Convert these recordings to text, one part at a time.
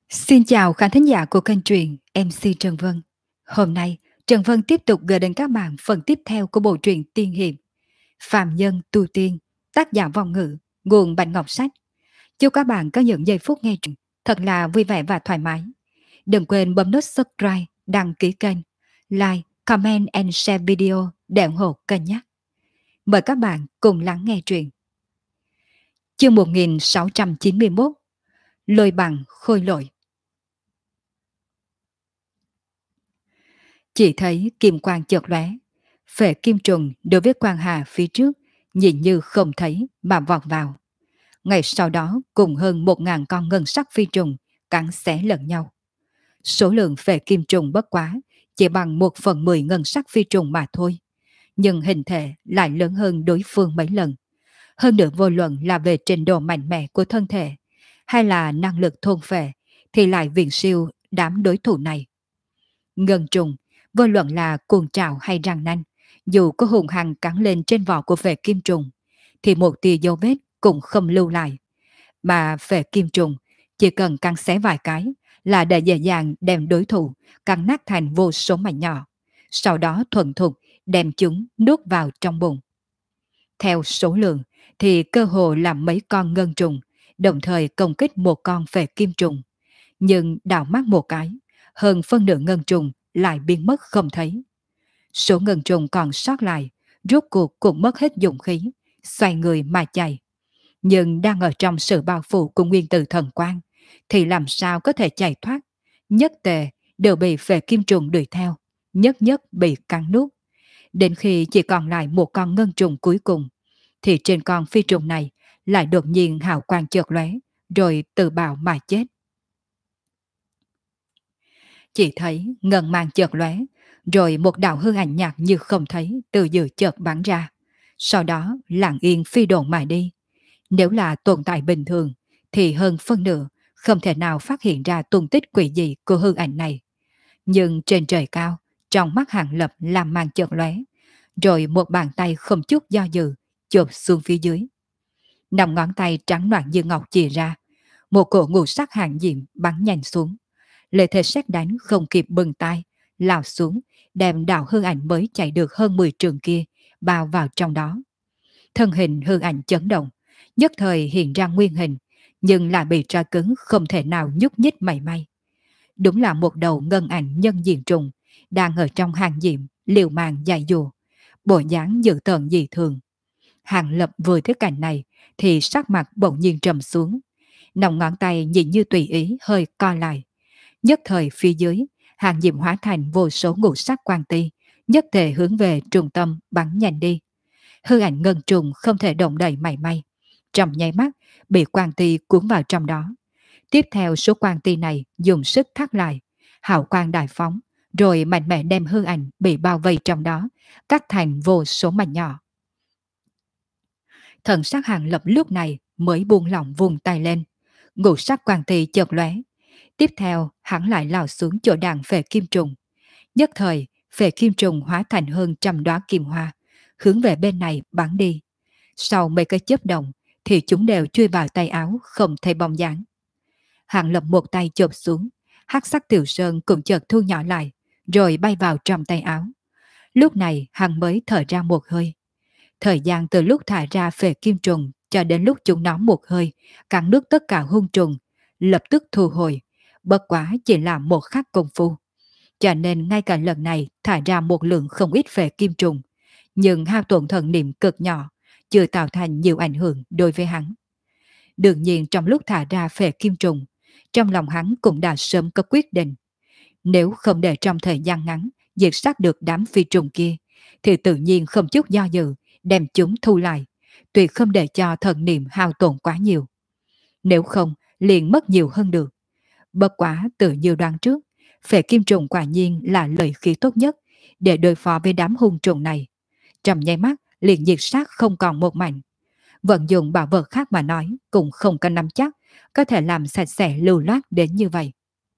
Xin chào khán thính giả của kênh truyện MC Trần Vân. Hôm nay, Trần Vân tiếp tục gửi đến các bạn phần tiếp theo của bộ truyện tiên hiệp Phàm Nhân Tu Tiên, tác giả Vong Ngữ, nguồn Bạch Ngọc Sách. Chúc các bạn có những giây phút nghe truyện thật là vui vẻ và thoải mái. Đừng quên bấm nút subscribe, đăng ký kênh, like, comment and share video để ủng hộ kênh nhé. Mời các bạn cùng lắng nghe truyện. Chương 1691, Lôi bằng khôi lỗi. Chỉ thấy kim quang chợt lóe, phệ kim trùng đối với Quang Hà phía trước nhìn như không thấy mà vọt vào. Ngày sau đó cùng hơn 1.000 con ngân sắc phi trùng cắn xé lẫn nhau. Số lượng phệ kim trùng bất quá chỉ bằng 1/10 ngân sắc phi trùng mà thôi, nhưng hình thể lại lớn hơn đối phương mấy lần. Hơn nữa vô luận là về trình độ mạnh mẽ của thân thể hay là năng lực thôn phệ thì lại viễn siêu đám đối thủ này. Ngân trùng, vô luận là cuồng trảo hay răng nanh, dù có hùng hăng cắn lên trên vỏ của phệ kim trùng, thì một tia dấu vết cũng không lưu lại. Mà phệ kim trùng chỉ cần cắn xé vài cái là để dễ dàng đem đối thủ cắn nát thành vô số mảnh nhỏ, sau đó thuần thục đem chúng nuốt vào trong bụng. Theo số lượng thì cơ hồ là mấy con ngân trùng đồng thời công kích một con phệ kim trùng, nhưng đảo mắt một cái, hơn phân nửa ngân trùng lại biến mất không thấy. Số ngân trùng còn sót lại, rốt cuộc cũng mất hết dụng khí, xoay người mà chạy. Nhưng đang ở trong sự bao phủ của nguyên tử thần quang, thì làm sao có thể chạy thoát. Nhất tề đều bị phệ kim trùng đuổi theo, nhất nhất bị cắn nuốt. Đến khi chỉ còn lại một con ngân trùng cuối cùng, thì trên con phi trùng này lại đột nhiên hào quang chợt lóe, rồi tự bào mà chết. Chỉ thấy ngân mang chợt lóe, rồi một đạo hư ảnh nhạt như không thấy từ giữa chợt bắn ra. Sau đó lặng yên phi độn mà đi. Nếu là tồn tại bình thường thì hơn phân nửa không thể nào phát hiện ra tung tích quỷ dị của hư ảnh này. Nhưng trên trời cao, trong mắt Hàng Lập làm màn chợt lóe, rồi một bàn tay không chút do dự chộp xuống phía dưới. Nằm ngón tay trắng loạn như ngọc chìa ra, một cổ ngũ sắc hàng diệm bắn nhanh xuống. Lệ thể sét đánh không kịp bừng tay, lao xuống, đem đạo hư ảnh mới chạy được hơn 10 trường kia, bao vào trong đó. Thân hình hư ảnh chấn động, nhất thời hiện ra nguyên hình, nhưng lại bị tra cứng không thể nào nhúc nhích mảy may. Đúng là một đầu ngân ảnh nhân diện trùng, đang ở trong hàng diệm, liều mạng dại dùa, bộ dáng dữ tợn dị thường. Hàng Lập vừa thấy cảnh này, thì sắc mặt bỗng nhiên trầm xuống. Nòng ngón tay nhìn như tùy ý hơi co lại. Nhất thời phía dưới, hàng diệm hóa thành vô số ngũ sắc quang ti, nhất thể hướng về trung tâm bắn nhanh đi. Hư ảnh ngân trùng không thể động đậy mảy may. Trong nháy mắt, bị quang ti cuốn vào trong đó. Tiếp theo số quang ti này dùng sức thắt lại, hào quang đại phóng, rồi mạnh mẽ đem hư ảnh bị bao vây trong đó, cắt thành vô số mảnh nhỏ. Thần sắc Hàng Lập lúc này mới buông lỏng vùng tay lên. Ngũ sắc quang ti chợt lóe. Tiếp theo, hắn lại lao xuống chỗ đàn phệ kim trùng. Nhất thời, phệ kim trùng hóa thành hơn 100 đóa kim hoa, hướng về bên này bắn đi. Sau mấy cái chớp động, thì chúng đều chui vào tay áo không thấy bóng dáng. Hàng Lập một tay chộp xuống, hắc sắc tiểu sơn cũng chợt thu nhỏ lại, rồi bay vào trong tay áo. Lúc này hắn mới thở ra một hơi. Thời gian từ lúc thả ra phệ kim trùng cho đến lúc chúng nó một hơi, cắn nuốt tất cả hung trùng, lập tức thu hồi. Bất quá chỉ là một khắc công phu. Cho nên ngay cả lần này thả ra một lượng không ít phệ kim trùng, nhưng hao tổn thần niệm cực nhỏ, chưa tạo thành nhiều ảnh hưởng đối với hắn. Đương nhiên trong lúc thả ra phệ kim trùng, trong lòng hắn cũng đã sớm có quyết định. Nếu không để trong thời gian ngắn diệt sát được đám phi trùng kia, thì tự nhiên không chút do dự đem chúng thu lại, tuyệt không để cho thần niệm hao tổn quá nhiều. Nếu không, liền mất nhiều hơn được. Bất quá tự như đoán trước, phệ kim trùng quả nhiên là lợi khí tốt nhất để đối phó với đám hung trùng này. Trong nháy mắt liền diệt sát không còn một mảnh. Vận dụng bảo vật khác mà nói cũng không có nắm chắc có thể làm sạch sẽ lưu loát đến như vậy.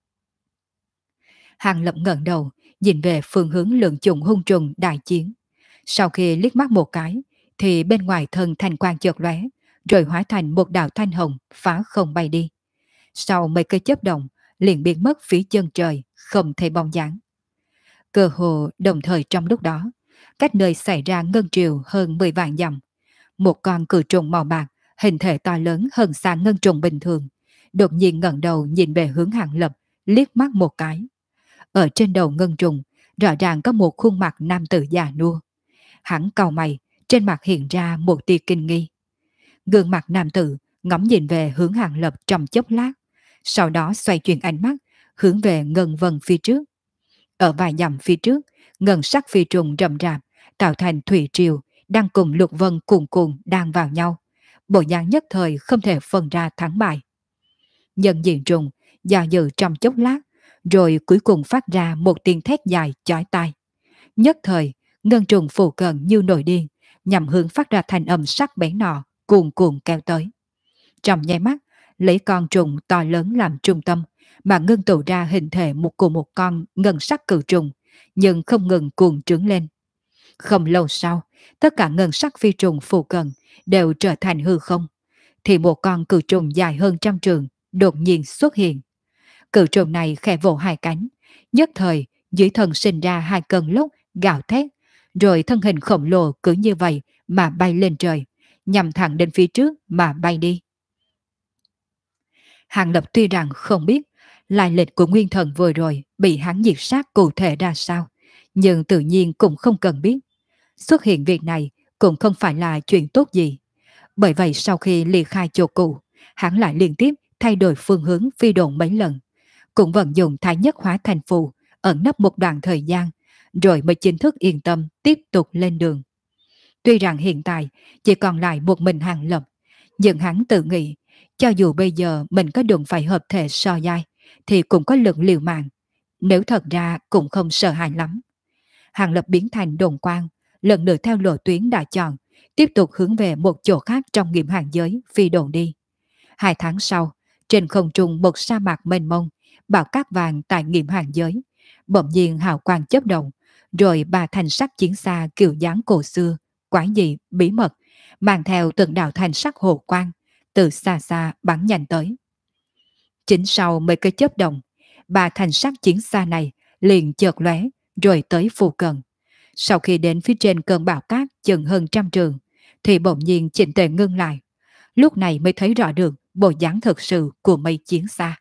Hàng Lập ngẩng đầu, nhìn về phương hướng lượng chủng hung trùng đại chiến. Sau khi liếc mắt một cái, thì bên ngoài thân thanh quang chợt lóe, rồi hóa thành một đạo thanh hồng phá không bay đi. Sau mấy cây chớp động, liền biến mất phía chân trời, không thấy bóng dáng. Cơ hồ đồng thời trong lúc đó, cách nơi xảy ra ngân triều hơn 10 vạn dặm, một con cự trùng màu bạc, hình thể to lớn hơn xa ngân trùng bình thường, đột nhiên ngẩng đầu nhìn về hướng Hàng Lập, liếc mắt một cái. Ở trên đầu ngân trùng, rõ ràng có một khuôn mặt nam tử già nua. Hắn cau mày, trên mặt hiện ra một tia kinh nghi. Gương mặt nam tử ngắm nhìn về hướng Hàng Lập trong chốc lát, sau đó xoay chuyển ánh mắt, hướng về ngân vân phía trước. Ở vài dặm phía trước, ngân sắc phi trùng rậm rạp, tạo thành thủy triều, đang cùng lục vân cuồn cuộn đang vào nhau. Bộ dáng nhất thời không thể phân ra thắng bại. Nhân diện trùng do dự trong chốc lát, rồi cuối cùng phát ra một tiếng thét dài chói tai. Nhất thời, ngân trùng phù cận như nổi điên, nhằm hướng phát ra thành âm sắc bén nọ, cuồn cuộn kéo tới. Trong nháy mắt, lấy con trùng to lớn làm trung tâm, mà ngưng tụ ra hình thể của một con ngân sắc cự trùng, nhưng không ngừng cuồng trướng lên. Không lâu sau, tất cả ngân sắc phi trùng phù cận đều trở thành hư không, thì một con cự trùng dài hơn trăm trường đột nhiên xuất hiện. Cự trùng này khẽ vỗ hai cánh, nhất thời dưới thân sinh ra hai cơn lốc gào thét, rồi thân hình khổng lồ cứ như vậy mà bay lên trời, nhằm thẳng đến phía trước mà bay đi. Hàng Lập tuy rằng không biết lai lịch của nguyên thần vừa rồi bị hắn diệt sát cụ thể ra sao, nhưng tự nhiên cũng không cần biết. Xuất hiện việc này cũng không phải là chuyện tốt gì. Bởi vậy sau khi ly khai chỗ cũ, hắn lại liên tiếp thay đổi phương hướng phi độn mấy lần, cũng vận dụng thái nhất hóa thành phù, ẩn nấp một đoạn thời gian, rồi mới chính thức yên tâm tiếp tục lên đường. Tuy rằng hiện tại chỉ còn lại một mình Hàng Lập, nhưng hắn tự nghĩ, cho dù bây giờ mình có đụng phải hợp thể so dai, thì cũng có lực liều mạng. Nếu thật ra cũng không sợ hãi lắm. Hàng Lập biến thành đồn quang, lần nữa theo lộ tuyến đã chọn, tiếp tục hướng về một chỗ khác trong nghiệm hàng giới phi đồn đi. 2 tháng sau, trên không trung một sa mạc mênh mông, bão cát vàng tại nghiệm hàng giới, bỗng nhiên hào quang chớp động, rồi ba thành sắc chiến xa kiểu dáng cổ xưa, quái dị, bí mật, mang theo từng đạo thành sắc hồ quang, từ xa xa bắn nhanh tới. Chính sau mấy cái chớp động, ba thành sắc chiến xa này liền chợt lóe, rồi tới phù cận. Sau khi đến phía trên cơn bão cát chừng hơn trăm trường, thì bỗng nhiên chỉnh tề ngưng lại. Lúc này mới thấy rõ được bộ dáng thực sự của mấy chiến xa.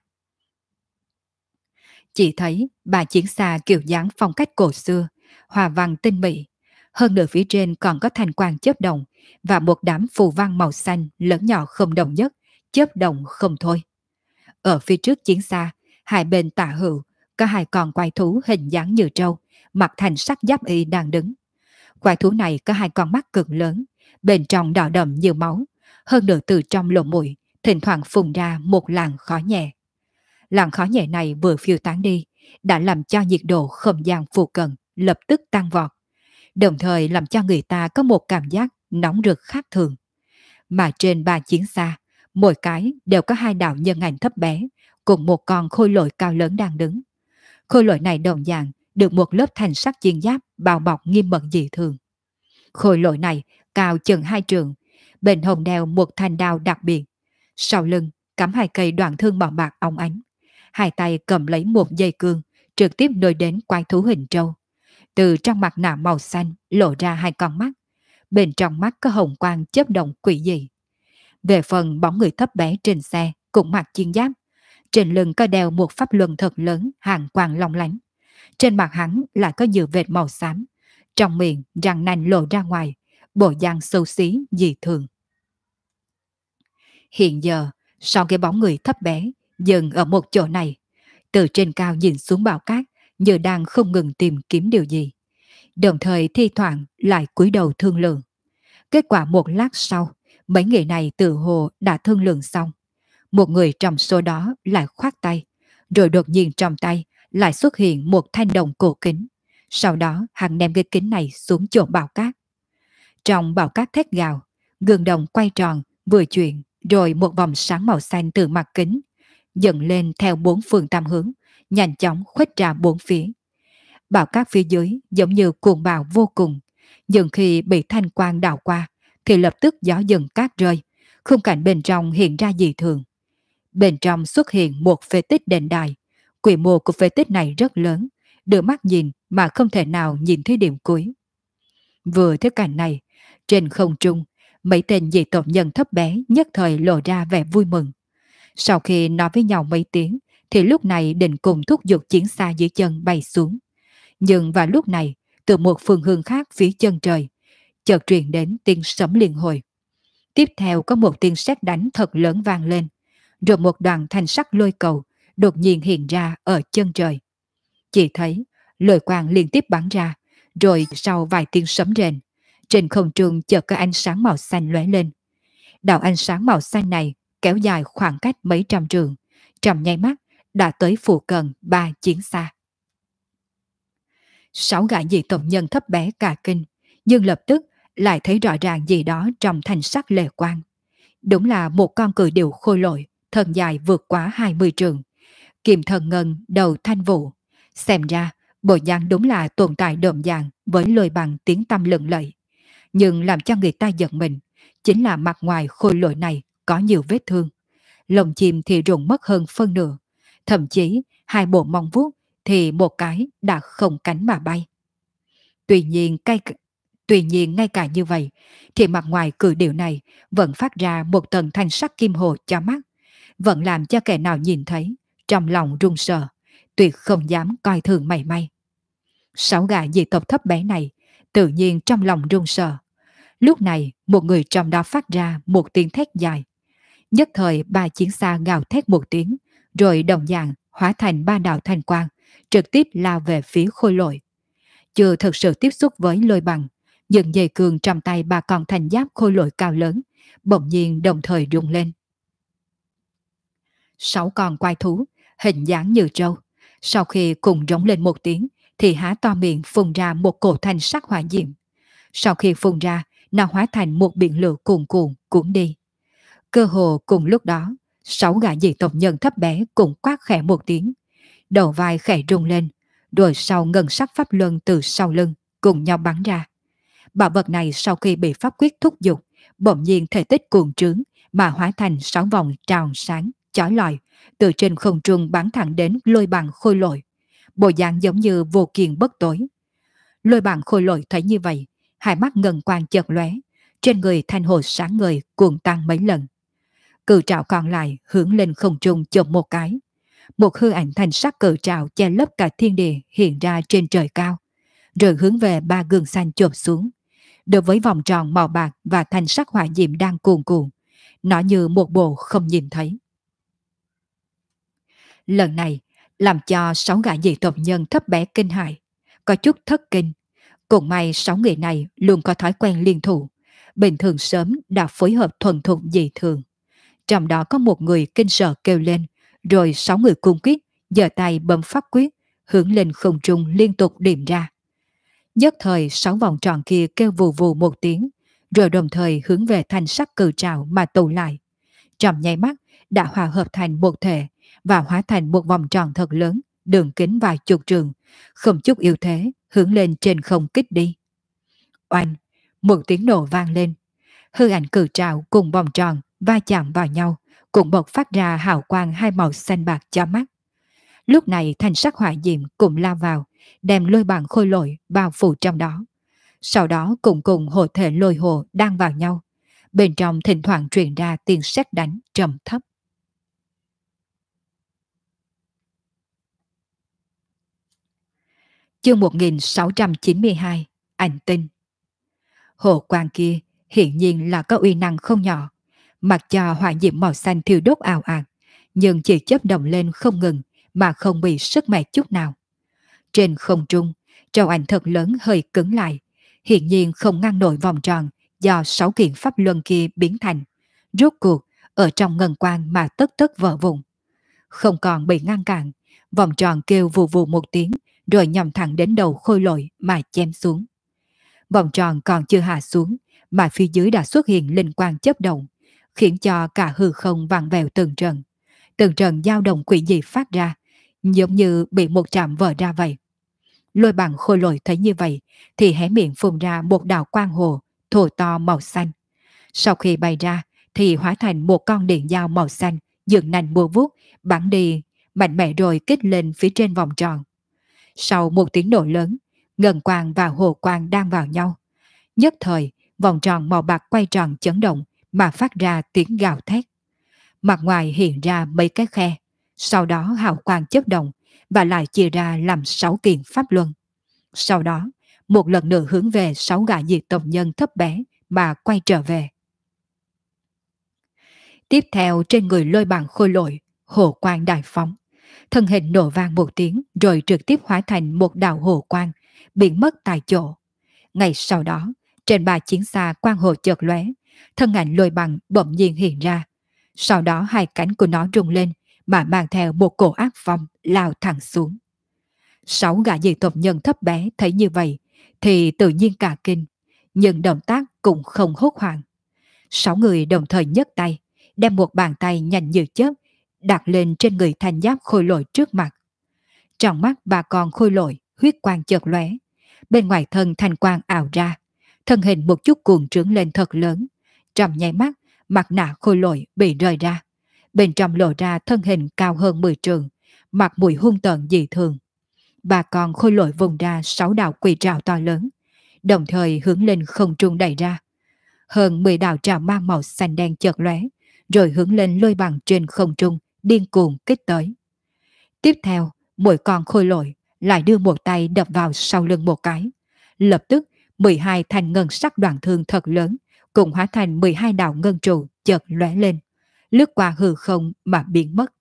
Chỉ thấy ba chiến xa kiểu dáng phong cách cổ xưa, hòa văn tinh mỹ. Hơn nữa phía trên còn có thành quang chớp động và một đám phù văn màu xanh lớn nhỏ không đồng nhất, chớp động không thôi. Ở phía trước chiến xa, hai bên tả hữu có hai con quái thú hình dáng như trâu, mặc thành sắc giáp y đang đứng. Quái thú này có hai con mắt cực lớn, bên trong đỏ đậm như máu, hơn nữa từ trong lỗ mũi thỉnh thoảng phun ra một làn khói nhẹ. Làn khói nhẹ này vừa phiêu tán đi, đã làm cho nhiệt độ không gian phụ cận lập tức tăng vọt, đồng thời làm cho người ta có một cảm giác nóng rực khác thường. Mà trên ba chiến xa, mỗi cái đều có hai đạo nhân ảnh thấp bé, cùng một con khôi lỗi cao lớn đang đứng. Khôi lỗi này đồng dạng được một lớp thành sắc chiến giáp bao bọc nghiêm mật dị thường. Khôi lỗi này cao chừng 2 trượng, bên hông đeo một thanh đao đặc biệt, sau lưng cắm hai cây đoạn thương màu bạc óng ánh, hai tay cầm lấy một dây cương, trực tiếp nối đến quái thú hình trâu. Từ trong mặt nạ màu xanh lộ ra hai con mắt, bên trong mắt có hồng quang chớp động quỷ dị. Về phần bóng người thấp bé trên xe cũng mặc chiến giáp, trên lưng có đeo một pháp luân thật lớn hàng quang long lánh. Trên mặt hắn lại có nhiều vệt màu xám, trong miệng răng nanh lộ ra ngoài, bộ dáng xấu xí dị thường. Hiện giờ, sau cái bóng người thấp bé dừng ở một chỗ này, từ trên cao nhìn xuống bão cát như đang không ngừng tìm kiếm điều gì, đồng thời thi thoảng lại cúi đầu thương lượng. Kết quả một lát sau, mấy người này tự hồ đã thương lượng xong. Một người trong số đó lại khoát tay, rồi đột nhiên trong tay lại xuất hiện một thanh đồng cổ kính. Sau đó hắn đem cái kính này xuống chỗ bão cát. Trong bão cát thét gào, gương đồng quay tròn, vừa chuyển, rồi một vòng sáng màu xanh từ mặt kính dần lên theo 4 phương tam hướng, nhanh chóng khuếch ra 4 phía. Bão cát phía dưới giống như cuồng bạo vô cùng, nhưng khi bị thanh quang đảo qua thì lập tức gió dần cát rơi, khung cảnh bên trong hiện ra dị thường. Bên trong xuất hiện một phế tích đền đài, Quy mô của phế tích này rất lớn, đưa mắt nhìn mà không thể nào nhìn thấy điểm cuối. Vừa thấy cảnh này, trên không trung, mấy tên dị tộc nhân thấp bé nhất thời lộ ra vẻ vui mừng. Sau khi nói với nhau mấy tiếng, thì lúc này định cùng thúc giục chiến xa dưới chân bay xuống. Nhưng vào lúc này, từ một phương hướng khác phía chân trời, chợt truyền đến tiếng sấm liên hồi. Tiếp theo có một tiếng sét đánh thật lớn vang lên, rồi một đoàn thanh sắc lôi cầu đột nhiên hiện ra ở chân trời. Chỉ thấy lôi quang liên tiếp bắn ra, rồi sau vài tiếng sấm rền, trên không trung chợt có ánh sáng màu xanh lóe lên. Đạo ánh sáng màu xanh này kéo dài khoảng cách mấy trăm trường, trong nháy mắt đã tới phụ cận 3 chiến xa. 6 gã dị tộc nhân thấp bé cả kinh, nhưng lập tức lại thấy rõ ràng gì đó trong thanh sắc lệ quang. Đúng là một con cự điểu khôi lỗi, thân dài vượt quá 20 trường, kiềm thần ngân đầu thanh vũ. Xem ra, bộ dáng đúng là tồn tại độm dạng với lôi bằng tiếng tăm lừng lẫy. Nhưng làm cho người ta giật mình, chính là mặt ngoài khôi lỗi này có nhiều vết thương. Lồng chim thì rụng mất hơn phân nửa, thậm chí hai bộ móng vuốt thì một cái đã không cánh mà bay. Tuy nhiên, tuy nhiên ngay cả như vậy, thì mặt ngoài cự điểu này vẫn phát ra một tầng thanh sắc kim hồ cho mắt, vẫn làm cho kẻ nào nhìn thấy trong lòng run sợ, tuyệt không dám coi thường mảy may. 6 gã dị tộc thấp bé này tự nhiên trong lòng run sợ. Lúc này một người trong đó phát ra một tiếng thét dài. Nhất thời 3 chiến xa gào thét một tiếng, rồi đồng dạng hóa thành 3 đạo thanh quang, trực tiếp lao về phía khôi lỗi. Chưa thực sự tiếp xúc với lôi bằng, nhưng dây cương trong tay 3 con thành giáp khôi lỗi cao lớn bỗng nhiên đồng thời rung lên. 6 con quái thú hình dáng như trâu, sau khi cùng rống lên một tiếng thì há to miệng phun ra một cổ thanh sắc hỏa diệm. Sau khi phun ra, nó hóa thành một biển lửa cuồn cuộn cuốn đi. Cơ hồ cùng lúc đó, 6 gã dị tộc nhân thấp bé cũng quát khẽ một tiếng, đầu vai khẽ rung lên, rồi sau ngân sắc pháp luân từ sau lưng cùng nhau bắn ra. Bảo vật này sau khi bị pháp quyết thúc giục, bỗng nhiên thể tích cuồng trướng mà hóa thành 6 vòng tròn sáng chói lọi, từ trên không trung bắn thẳng đến lôi bằng khôi lỗi, bộ dạng giống như vô kiên bất tối. Lôi bằng khôi lỗi thấy như vậy, hai mắt ngân quang chợt lóe, trên người thanh hồ sáng ngời cuồng tăng mấy lần. Cự trảo còn lại hướng lên không trung chộp một cái. Một hư ảnh thanh sắc cự trảo che lấp cả thiên địa hiện ra trên trời cao, rồi hướng về 3 gương xanh chộp xuống. Đối với vòng tròn màu bạc và thanh sắc hỏa diệm đang cuồn cuộn, nó như một bộ không nhìn thấy. Lần này làm cho 6 gã dị tộc nhân thấp bé kinh hãi, có chút thất kinh. Cũng may 6 người này luôn có thói quen liên thủ, bình thường sớm đã phối hợp thuần thục dị thường. Trong đó có một người kinh sợ kêu lên, rồi 6 người cung quyết, giơ tay bấm pháp quyết, hướng lên không trung liên tục điểm ra. Nhất thời 6 vòng tròn kia kêu vù vù một tiếng, rồi đồng thời hướng về thanh sắc cự trảo mà tụ lại. Trong nháy mắt đã hòa hợp thành một thể và hóa thành một vòng tròn thật lớn, đường kính vài chục trường, không chút yếu thế, hướng lên trên không kích đi. Oanh, một tiếng nổ vang lên. Hư ảnh cự trảo cùng vòng tròn va chạm vào nhau, cũng bộc phát ra hào quang hai màu xanh bạc cho mắt. Lúc này thanh sắc hỏa diệm cũng lao vào, đem lôi bằng khôi lỗi bao phủ trong đó. Sau đó cùng hộ thể lôi hồ đang vào nhau. Bên trong thỉnh thoảng truyền ra tiếng sét đánh trầm thấp. Chương 1692, ảnh tinh. Hồ quang kia hiển nhiên là có uy năng không nhỏ, mặc cho hỏa diệm màu xanh thiêu đốt ào ạt, nhưng chỉ chớp động lên không ngừng mà không bị sức mẻ chút nào. Trên không trung, trâu ảnh thật lớn hơi cứng lại, hiển nhiên không ngăn nổi vòng tròn do 6 kiện pháp luân kia biến thành. Rốt cuộc, ở trong ngân quang mà tất tất vỡ vụn. Không còn bị ngăn cản, vòng tròn kêu vù vù một tiếng, rồi nhằm thẳng đến đầu khôi lỗi mà chém xuống. Vòng tròn còn chưa hạ xuống, mà phía dưới đã xuất hiện linh quang chớp động, khiến cho cả hư không vặn vẹo từng trận. Từng trận dao động quỷ dị phát ra, giống như bị một trạm vỡ ra vậy. Lôi bằng khôi lỗi thấy như vậy, thì hé miệng phun ra một đạo quang hồ, thô to màu xanh. Sau khi bay ra, thì hóa thành một con điện dao màu xanh, dựng nành bùa vuốt, bắn đi mạnh mẽ rồi kích lên phía trên vòng tròn. Sau một tiếng nổ lớn, ngân quang và hồ quang đang vào nhau. Nhất thời, vòng tròn màu bạc quay tròn chấn động mà phát ra tiếng gào thét. Mặt ngoài hiện ra mấy cái khe, sau đó hào quang chớp động và lại chia ra làm 6 kiện pháp luân. Sau đó, một lần nữa hướng về 6 gã diệt tộc nhân thấp bé mà quay trở về. Tiếp theo trên người Lôi Bằng Khôi Lỗi, hồ quang đại phóng. Thân hình nổ vang một tiếng rồi trực tiếp hóa thành một đạo hồ quang, biến mất tại chỗ. Ngay sau đó, trên ba chiến xa quang hồ chợt lóe, thân ảnh Lôi Bằng bỗng nhiên hiện ra. Sau đó hai cánh của nó rung lên mà mang theo một cổ ác phong lao thẳng xuống. 6 gã dị tộc nhân thấp bé thấy như vậy thì tự nhiên cả kinh, nhưng động tác cũng không hốt hoảng. 6 người đồng thời nhấc tay, đem một bàn tay nhanh như chớp đặt lên trên người Thanh Giáp Khôi Lỗi trước mặt. Trong mắt bà con Khôi Lỗi huyết quang chợt lóe, bên ngoài thân thanh quang ảo ra, thân hình một chút cuồng trướng lên thật lớn. Trong nháy mắt, mặt nạ Khôi Lỗi bị rời ra, bên trong lộ ra thân hình cao hơn 10 trượng, mặt mũi hung tợn dị thường. Bà con Khôi Lỗi vùng ra 6 đạo quỷ trảo to lớn, đồng thời hướng lên không trung đẩy ra. Hơn 10 đạo trảo mang màu xanh đen chợt lóe, rồi hướng lên Lôi Bằng trên không trung điên cuồng kích tới. Tiếp theo, mỗi con Khôi Lỗi lại đưa một tay đập vào sau lưng một cái. Lập tức, 12 thanh ngân sắc đoạn thương thật lớn cùng hóa thành 12 đạo ngân trụ chợt lóe lên, lướt qua hư không mà biến mất.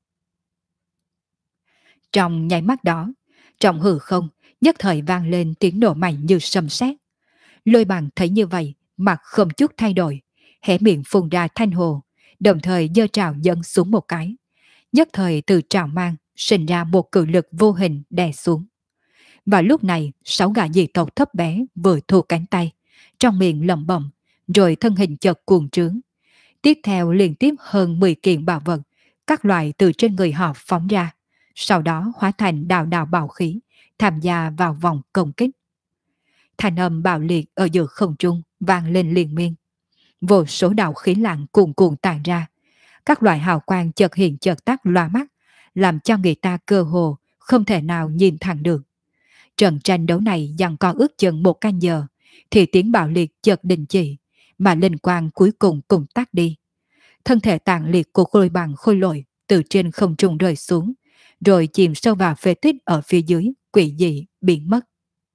Trong nháy mắt đó, trong hư không nhất thời vang lên tiếng nổ mạnh như sấm sét. Lôi Bằng thấy như vậy, mặt không chút thay đổi, hé miệng phun ra thanh hồ, đồng thời giơ trảo dâng xuống một cái. Nhất thời từ trảo mang sinh ra một cự lực vô hình đè xuống. Và lúc này 6 gã dị tộc thấp bé vừa thu cánh tay, trong miệng lẩm bẩm, rồi thân hình chợt cuồng trướng. Tiếp theo liên tiếp hơn 10 kiện bảo vật, các loại từ trên người họ phóng ra, sau đó hóa thành đạo đạo bảo khí, tham gia vào vòng công kích. Thanh âm bạo liệt ở giữa không trung vang lên liên miên. Vô số đạo khí lặng cuồn cuộn tàn ra, các loại hào quang chợt hiện chợt tắt loa mắt, làm cho người ta cơ hồ không thể nào nhìn thẳng được. Trận tranh đấu này giằng co ước chừng 1 canh giờ, thì tiếng bạo liệt chợt đình chỉ, mà linh quang cuối cùng cũng tắt đi. Thân thể tàn liệt của Lôi Bằng Khôi Lỗi từ trên không trung rơi xuống, rồi chìm sâu vào phế tích ở phía dưới, quỷ dị biến mất.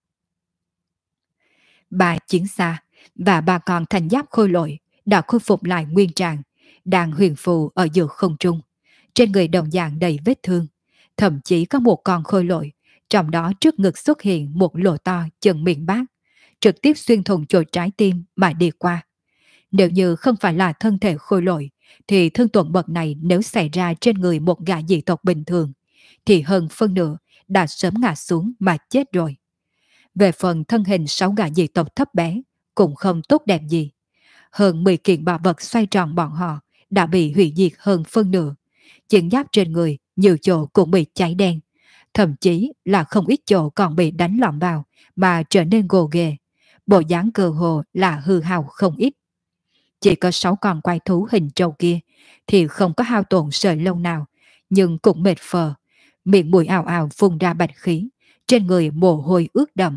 Ba chiến xa và ba con Thanh Giáp Khôi Lỗi đã khôi phục lại nguyên trạng, đang huyền phù ở giữa không trung, trên người đồng dạng đầy vết thương, thậm chí có một con Khôi Lỗi, trong đó trước ngực xuất hiện một lỗ to chừng miệng bát, trực tiếp xuyên thủng chỗ trái tim mà đi qua. Nếu như không phải là thân thể Khôi Lỗi, thì thương tổn bậc này nếu xảy ra trên người một gã dị tộc bình thường, thì hơn phân nửa đã sớm ngã xuống mà chết rồi. Về phần thân hình 6 gã dị tộc thấp bé, cũng không tốt đẹp gì. Hơn 10 kiện bảo vật xoay tròn bọn họ đã bị hủy diệt hơn phân nửa. Chiến giáp trên người nhiều chỗ cũng bị cháy đen, thậm chí là không ít chỗ còn bị đánh lỏng vào mà trở nên gồ ghề. Bộ dáng cơ hồ là hư hao không ít. Chỉ có 6 con quái thú hình trâu kia thì không có hao tổn sợi lông nào, nhưng cũng mệt phờ, miệng mũi ào ào phun ra bạch khí, trên người mồ hôi ướt đẫm.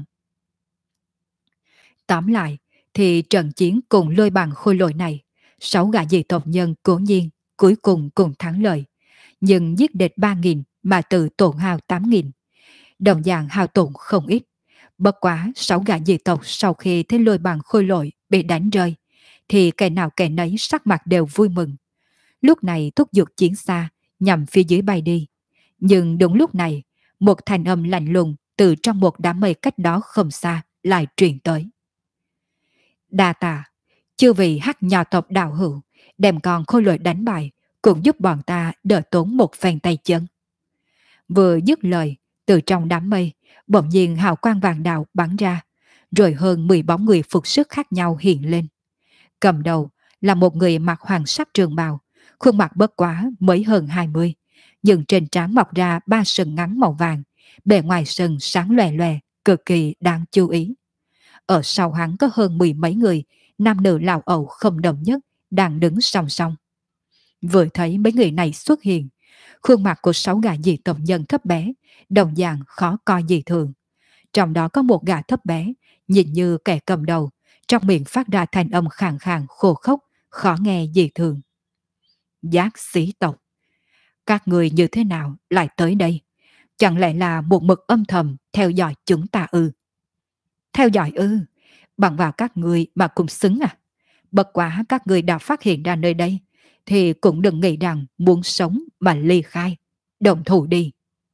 Tóm lại thì trận chiến cùng Lôi Bằng Khôi Lỗi này, 6 gã dị tộc nhân cố nhiên cuối cùng cùng thắng lợi, nhưng giết địch 3.000 mà tự tổn hao 8.000, đồng dạng hao tổn không ít. Bất quá 6 gã dị tộc sau khi thấy Lôi Bằng Khôi Lỗi bị đánh rơi, thì kẻ nào kẻ nấy sắc mặt đều vui mừng. Lúc này thúc giục chiến xa nhằm phía dưới bay đi. Nhưng đúng lúc này, một thanh âm lạnh lùng từ trong một đám mây cách đó không xa lại truyền tới. Đa tạ, chư vị hắc nho tộc đạo hữu, đem con Khôi Lỗi đánh bại, cũng giúp bọn ta đỡ tốn một phen tay chân. Vừa dứt lời, từ trong đám mây, bỗng nhiên hào quang vàng đạo bắn ra, rồi hơn 10 bóng người phục sức khác nhau hiện lên. Cầm đầu là một người mặc hoàng sắc trường bào, khuôn mặt bất quá mới hơn 20, nhưng trên trán mọc ra 3 sừng ngắn màu vàng, bề ngoài sừng sáng lòe lòe, cực kỳ đáng chú ý. Ở sau hắn có hơn 10 mấy người, nam nữ lão ẩu không đồng nhất, đang đứng song song. Vừa thấy mấy người này xuất hiện, Khuôn mặt của 6 gã dị tộc nhân thấp bé, đồng dạng khó coi dị thường. Trong đó có một gã thấp bé, nhìn như kẻ cầm đầu, trong miệng phát ra thanh âm khàn khàn khô khốc, khó nghe dị thường. Giác sĩ tộc, các người như thế nào lại tới đây? Chẳng lẽ là một mực âm thầm theo dõi chúng ta ư? Theo dõi ư? Bằng vào các người mà cũng xứng à? Bất quá các người đã phát hiện ra nơi đây, thì cũng đừng nghĩ rằng muốn sống mà ly khai. Động thủ đi.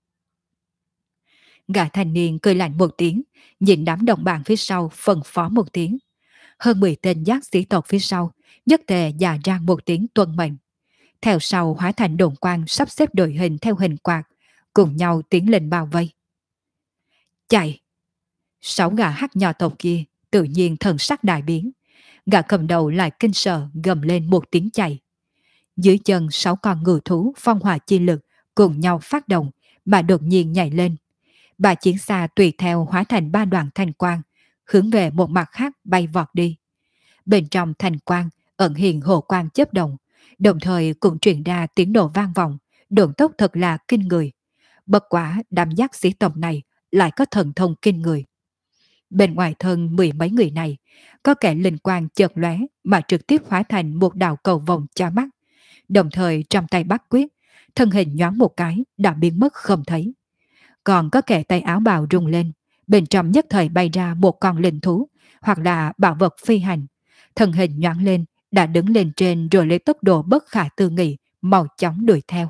Gã thanh niên cười lạnh một tiếng, nhìn đám đồng bạn phía sau phân phó một tiếng. Hơn 10 tên giác sĩ tộc phía sau, nhất tề già ra một tiếng tuân mệnh. Theo sau hóa thành đồn quang sắp xếp đội hình theo hình quạt, cùng nhau tiến lên bao vây. Chạy! 6 gã hắc nho tộc kia tự nhiên thần sắc đại biến. Gã cầm đầu lại kinh sợ gầm lên một tiếng chạy. Dưới chân 6 con ngự thú phong hỏa chi lực cùng nhau phát động, mà đột nhiên nhảy lên. Bà chiến xa tùy theo hóa thành 3 đoàn thanh quang, hướng về một mặt khác bay vọt đi. Bên trong thanh quang ẩn hiện hồ quang chớp động, đồng thời cũng truyền ra tiếng nổ vang vọng, độ tốc thật là kinh người. Bất quả đám giác sĩ tộc này lại có thần thông kinh người. Bên ngoài thân 10 mấy người này, có kẻ linh quang chợt lóe mà trực tiếp hóa thành một đạo cầu vòng cho mắt. Đồng thời trong tay bắt quyết, thân hình nhoáng một cái đã biến mất không thấy. Còn có kẻ tay áo bào rung lên, bên trong nhất thời bay ra một con linh thú hoặc là bảo vật phi hành. Thân hình nhoáng lên, đã đứng lên trên rồi lấy tốc độ bất khả tư nghị, mau chóng đuổi theo.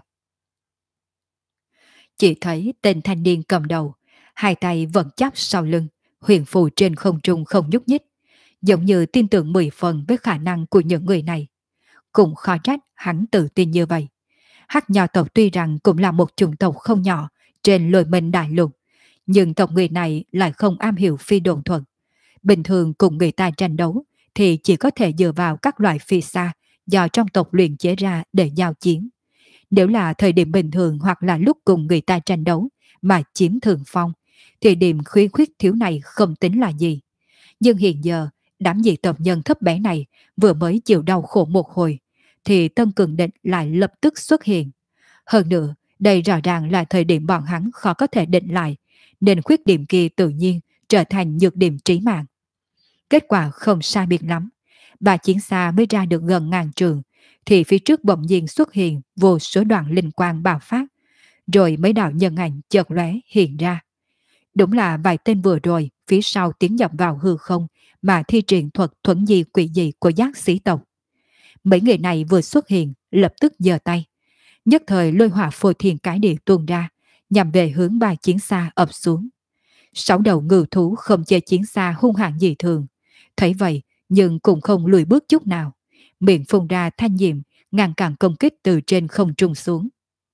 Chỉ thấy tên thanh niên cầm đầu, hai tay vẫn chắp sau lưng, huyền phù trên không trung không nhúc nhích, giống như tin tưởng 10 phần với khả năng của những người này. Cũng khó trách hắn tự tin như vậy. Hắc nho tộc tuy rằng cũng là một chủng tộc không nhỏ trên lôi minh đại lục, nhưng tộc người này lại không am hiểu phi độn thuật. Bình thường cùng người ta tranh đấu thì chỉ có thể dựa vào các loại phi xa do trong tộc luyện chế ra để giao chiến. Nếu là thời điểm bình thường hoặc là lúc cùng người ta tranh đấu mà chiếm thượng phong, thì điểm khuyết khuyết thiếu này không tính là gì. Nhưng hiện giờ, đám dị tộc nhân thấp bé này vừa mới chịu đau khổ một hồi, thì tân cường định lại lập tức xuất hiện. Hơn nữa, đây rõ ràng là thời điểm bọn hắn khó có thể định lại, nên khuyết điểm kia tự nhiên trở thành nhược điểm trí mạng. Kết quả không sai biệt lắm. Bà chiến xa mới ra được gần ngàn trường, thì phía trước bỗng nhiên xuất hiện vô số đoạn linh quang bạo phát, rồi mấy đạo nhân ảnh chợt lóe hiện ra. Đúng là vài tên vừa rồi phía sau tiến nhập vào hư không mà thi triển thuật thuẫn di quỷ dị của giác sĩ tộc. Mấy người này vừa xuất hiện lập tức giơ tay, nhất thời lôi hỏa phôi thiên cái địa tuôn ra, nhằm về hướng bà chiến xa ập xuống. 6 đầu ngư thú không chơi chiến xa hung hãn dị thường, thấy vậy nhưng cũng không lùi bước chút nào, miệng phun ra thanh diệm ngăn cản công kích từ trên không trung xuống.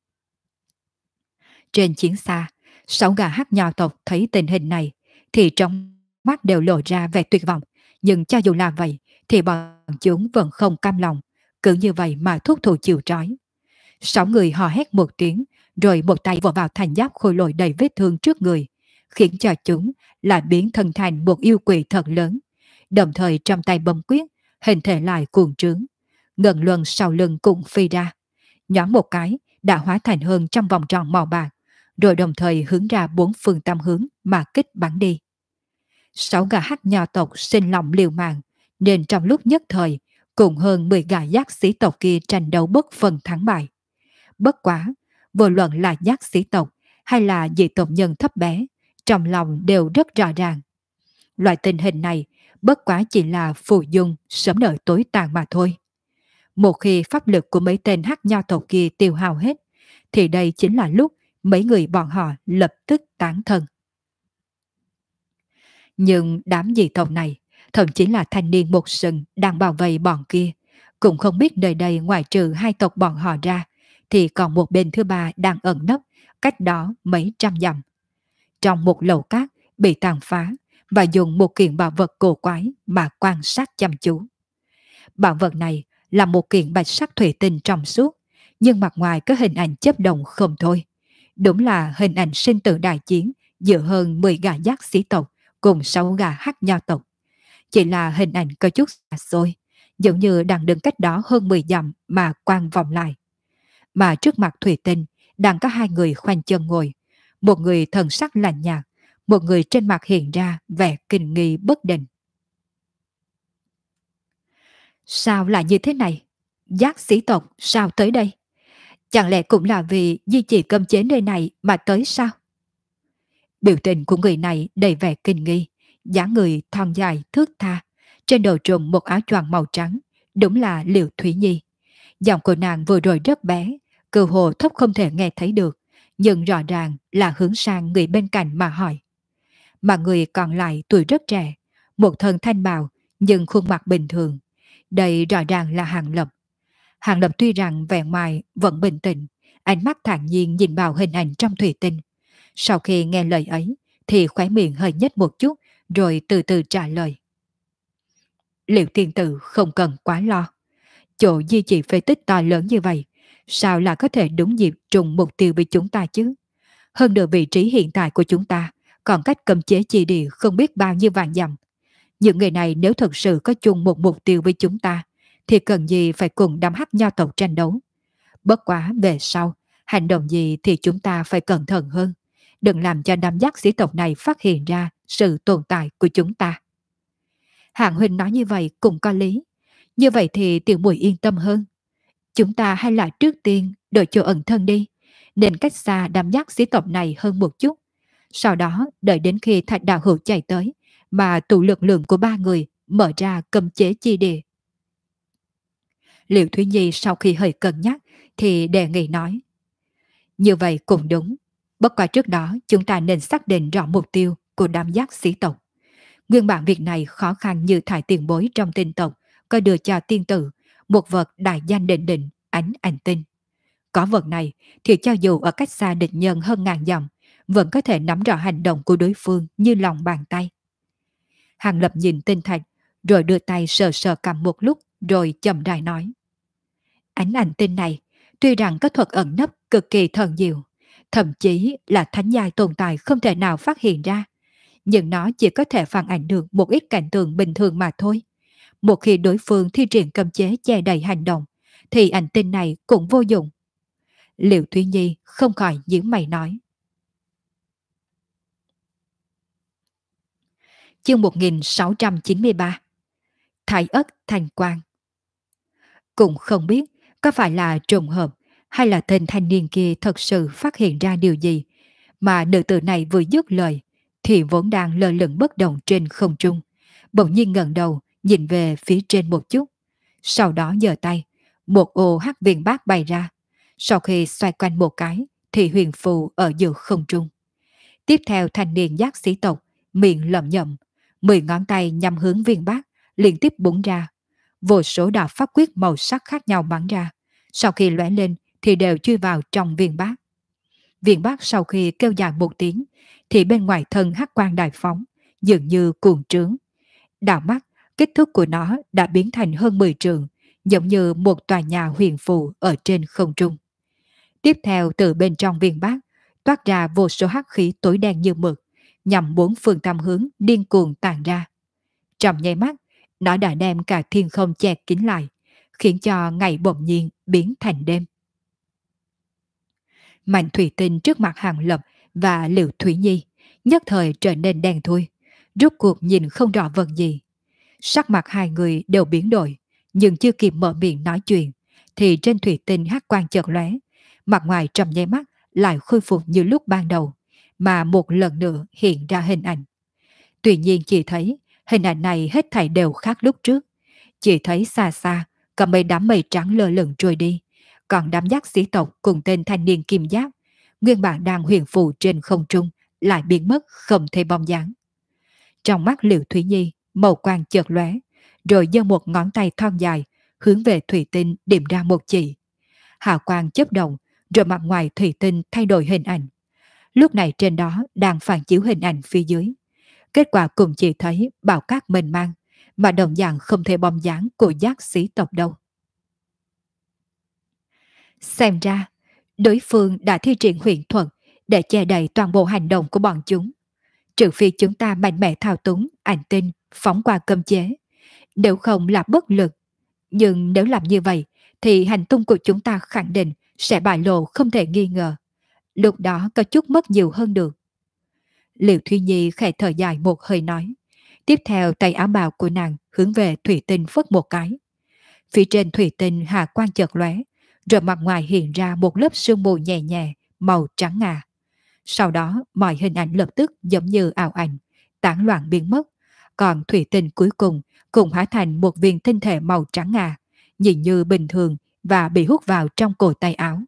Trên chiến xa, 6 gã hắc nho tộc thấy tình hình này thì trong mắt đều lộ ra vẻ tuyệt vọng, nhưng cho dù là vậy thì bọn chúng vẫn không cam lòng, cứ như vậy mà thúc thủ chịu trói. 6 người hò hét một tiếng, rồi một tay vỗ vào thành giáp khôi lỗi đầy vết thương trước người, khiến cho chúng lại biến thân thành một yêu quỷ thật lớn, đồng thời trong tay bấm quyết, hình thể lại cuồng trướng. Ngân luân sau lưng cũng phi ra, nhoáng một cái đã hóa thành hơn trăm vòng tròn màu bạc, rồi đồng thời hướng ra 4 phương tam hướng mà kích bắn đi. 6 gã hắc nho tộc sinh lòng liều mạng, nên trong lúc nhất thời cùng hơn 10 gã giác sĩ tộc kia tranh đấu bất phân thắng bại. Bất quá, vô luận là giác sĩ tộc hay là dị tộc nhân thấp bé, trong lòng đều rất rõ ràng. Loại tình hình này bất quá chỉ là phù dung sớm đợi tối tàn mà thôi. Một khi pháp lực của mấy tên hắc nho tộc kia tiêu hao hết, thì đây chính là lúc mấy người bọn họ lập tức tán thân. Nhưng đám dị tộc này, thậm chí là thanh niên một sừng đang bảo vệ bọn kia, cũng không biết nơi đây ngoài trừ hai tộc bọn họ ra, thì còn một bên thứ ba đang ẩn nấp, cách đó mấy trăm dặm. Trong một lầu cát bị tàn phá, và dùng một kiện bảo vật cổ quái mà quan sát chăm chú. Bảo vật này là một kiện bạch sắc thủy tinh trong suốt, nhưng mặt ngoài có hình ảnh chớp động không thôi. Đúng là hình ảnh sinh tử đại chiến giữa hơn 10 gã giác sĩ tộc cùng 6 gã hắc nho tộc. Chỉ là hình ảnh có chút xa xôi, giống như đang đứng cách đó hơn 10 dặm mà quang vọng lại. Mà trước mặt thủy tinh đang có hai người khoanh chân ngồi, một người thần sắc lạnh nhạt, một người trên mặt hiện ra vẻ kinh nghi bất định. Sao lại như thế này? Giác sĩ tộc sao tới đây? Chẳng lẽ cũng là vì duy trì cấm chế nơi này mà tới sao? Biểu tình của người này đầy vẻ kinh nghi, dáng người thon dài thướt tha, trên đầu trùm một áo choàng màu trắng, đúng là Liễu Thúy Nhi. Giọng của nàng vừa rồi rất bé, cơ hồ thấp không thể nghe thấy được, nhưng rõ ràng là hướng sang người bên cạnh mà hỏi. Mà người còn lại tuổi rất trẻ, một thân thanh bào, nhưng khuôn mặt bình thường. Đây rõ ràng là Hàng Lập. Hàng Lập tuy rằng vẻ ngoài vẫn bình tĩnh, ánh mắt thản nhiên nhìn vào hình ảnh trong thủy tinh. Sau khi nghe lời ấy, thì khóe miệng hơi nhếch một chút, rồi từ từ trả lời. Liệu tiên tử không cần quá lo. Chỗ di chỉ phế tích to lớn như vậy, sao là có thể đúng dịp trùng mục tiêu với chúng ta chứ? Hơn nữa vị trí hiện tại của chúng ta, còn cách cấm chế chi địa không biết bao nhiêu vạn dặm. Những người này nếu thật sự có chung một mục tiêu với chúng ta, thì cần gì phải cùng đám hắc nho tộc tranh đấu. Bất quá về sau, hành động gì thì chúng ta phải cẩn thận hơn. Đừng làm cho đám giác sĩ tộc này phát hiện ra sự tồn tại của chúng ta. Hạng huynh nói như vậy cũng có lý. Như vậy thì tiểu muội yên tâm hơn. Chúng ta hay là trước tiên đổi chỗ ẩn thân đi, nên cách xa đám giác sĩ tộc này hơn một chút. Sau đó đợi đến khi Thạch Đạo Hữu chạy tới, mà tụ lực lượng của ba người mở ra cấm chế chi địa. Liễu Thúy Nhi sau khi hơi cân nhắc thì đề nghị nói. Như vậy cũng đúng. Bất quá trước đó chúng ta nên xác định rõ mục tiêu của đám giác sĩ tộc. Nguyên bản việc này khó khăn như thải tiền bối trong tinh tộc có đưa cho tiên tử một vật đại danh định định ánh ảnh tinh. Có vật này thì cho dù ở cách xa địch nhân hơn ngàn dặm vẫn có thể nắm rõ hành động của đối phương như lòng bàn tay. Hàng Lập nhìn tinh thạch rồi đưa tay sờ sờ cầm một lúc rồi chậm rãi nói. Ánh ảnh tinh này tuy rằng có thuật ẩn nấp cực kỳ thần diệu, thậm chí là thánh giai tồn tại không thể nào phát hiện ra, nhưng nó chỉ có thể phản ảnh được một ít cảnh tượng bình thường mà thôi. Một khi đối phương thi triển cấm chế che đậy hành động, thì ảnh tinh này cũng vô dụng. Liễu Thúy Nhi không khỏi nhíu mày nói. Chương 1693. Thái ất thành quang. Cũng không biết có phải là trùng hợp hay là tên thanh niên kia thật sự phát hiện ra điều gì, mà nữ tử này vừa dứt lời thì vốn đang lơ lửng bất động trên không trung, bỗng nhiên ngẩng đầu nhìn về phía trên một chút, sau đó giơ tay, một ô hắc viên bát bay ra, sau khi xoay quanh một cái thì huyền phù ở giữa không trung. Tiếp theo thanh niên giác sĩ tộc miệng lẩm nhẩm, 10 ngón tay nhắm hướng viên bát liên tiếp búng ra, vô số đạo pháp quyết màu sắc khác nhau bắn ra, sau khi lóe lên thì đều chui vào trong viên bát. Viên bát sau khi kêu dài một tiếng thì bên ngoài thân hắc quang đại phóng, dường như cuồng trướng. Đảo mắt, kích thước của nó đã biến thành hơn 10 trượng, giống như một tòa nhà huyền phù ở trên không trung. Tiếp theo từ bên trong viên bát toát ra vô số hắc khí tối đen như mực, nhằm bốn phương tám hướng điên cuồng tàn ra. Trong nháy mắt, nó đã đem cả thiên không che kín lại, khiến cho ngày bỗng nhiên biến thành đêm. Mảnh thủy tinh trước mặt Hàng Lập và Liễu Thúy Nhi nhất thời trở nên đen thui, rốt cuộc nhìn không rõ vật gì. Sắc mặt hai người đều biến đổi, nhưng chưa kịp mở miệng nói chuyện, thì trên thủy tinh hắc quang chợt lóe, mặt ngoài trong nháy mắt lại khôi phục như lúc ban đầu, mà một lần nữa hiện ra hình ảnh. Tuy nhiên chỉ thấy hình ảnh này hết thảy đều khác lúc trước, chỉ thấy xa xa có mấy đám mây trắng lơ lửng trôi đi, còn đám giác sĩ tộc cùng tên thanh niên kim giáp nguyên bản đang huyền phù trên không trung lại biến mất không thấy bóng dáng. Trong mắt Liễu Thúy Nhi màu quang chợt lóe, rồi giơ một ngón tay thon dài hướng về thủy tinh điểm ra một chỉ. Hào quang chớp động, rồi mặt ngoài thủy tinh thay đổi hình ảnh. Lúc này trên đó đang phản chiếu hình ảnh phía dưới. Kết quả cùng chỉ thấy bão cát mênh mang, mà đồng dạng không thể bóng dáng của giác sĩ tộc đâu. Xem ra, đối phương đã thi triển huyền thuật để che đậy toàn bộ hành động của bọn chúng. Trừ phi chúng ta mạnh mẽ thao túng, ảnh tinh, phóng qua cấm chế. Nếu không là bất lực. Nhưng nếu làm như vậy, thì hành tung của chúng ta khẳng định sẽ bại lộ không thể nghi ngờ. lúc đó có chút mất nhiều hơn được. Liệu Thúy Nhi khẽ thở dài một hơi nói. Tiếp theo tay áo bào của nàng hướng về thủy tinh phất một cái. Phía trên thủy tinh hà quang chợt lóe, rồi mặt ngoài hiện ra một lớp sương mù nhẹ nhẹ, màu trắng ngà. Sau đó mọi hình ảnh lập tức giống như ảo ảnh, tán loạn biến mất. Còn thủy tinh cuối cùng cũng hóa thành một viên tinh thể màu trắng ngà, nhìn như bình thường và bị hút vào trong cổ tay áo.